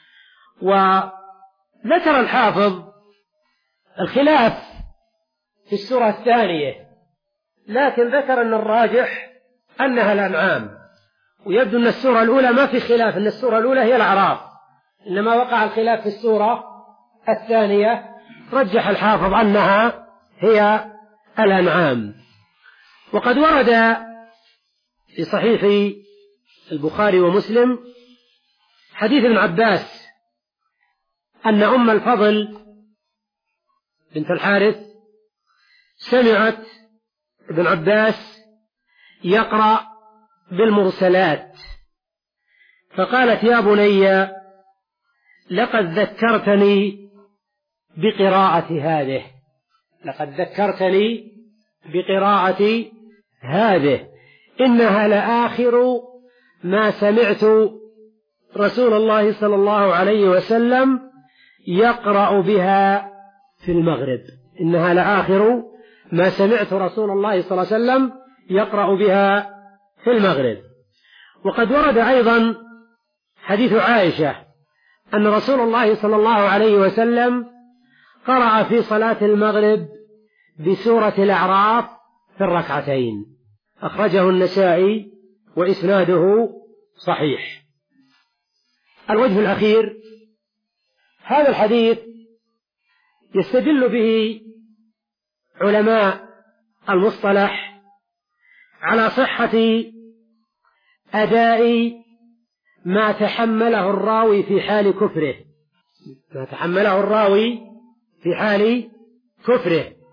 وذكر الحافظ الخلاف في السورة الثانية، لكن ذكر أن الراجح أنها الأنعام، ويبدو أن السورة الأولى ما في خلاف، أن السورة الأولى هي الأعراف، إنما وقع الخلاف في السورة الثانية. رجح الحافظ أنها هي الأنعام. وقد ورد في صحيح البخاري ومسلم حديث ابن عباس أن أم الفضل بنت الحارث سمعت ابن عباس يقرأ بالمرسلات، فقالت: يا بني، لقد ذكرتني بقراءة هذه لقد ذكرتني بقراءة هذه إنها لآخر ما سمعت رسول الله صلى الله عليه وسلم يقرأ بها في المغرب إنها لآخر ما سمعت رسول الله صلى الله عليه وسلم يقرأ بها في المغرب. وقد ورد أيضا حديث عائشة أن رسول الله صلى الله عليه وسلم قرأ في صلاة المغرب بسورة الأعراف في الركعتين. أخرجه النسائي وإسناده صحيح. الوجه الأخير: هذا الحديث يستدل به علماء المصطلح على صحة أداء ما تحمله الراوي في حال كفره ما تحمله الراوي في حال كفره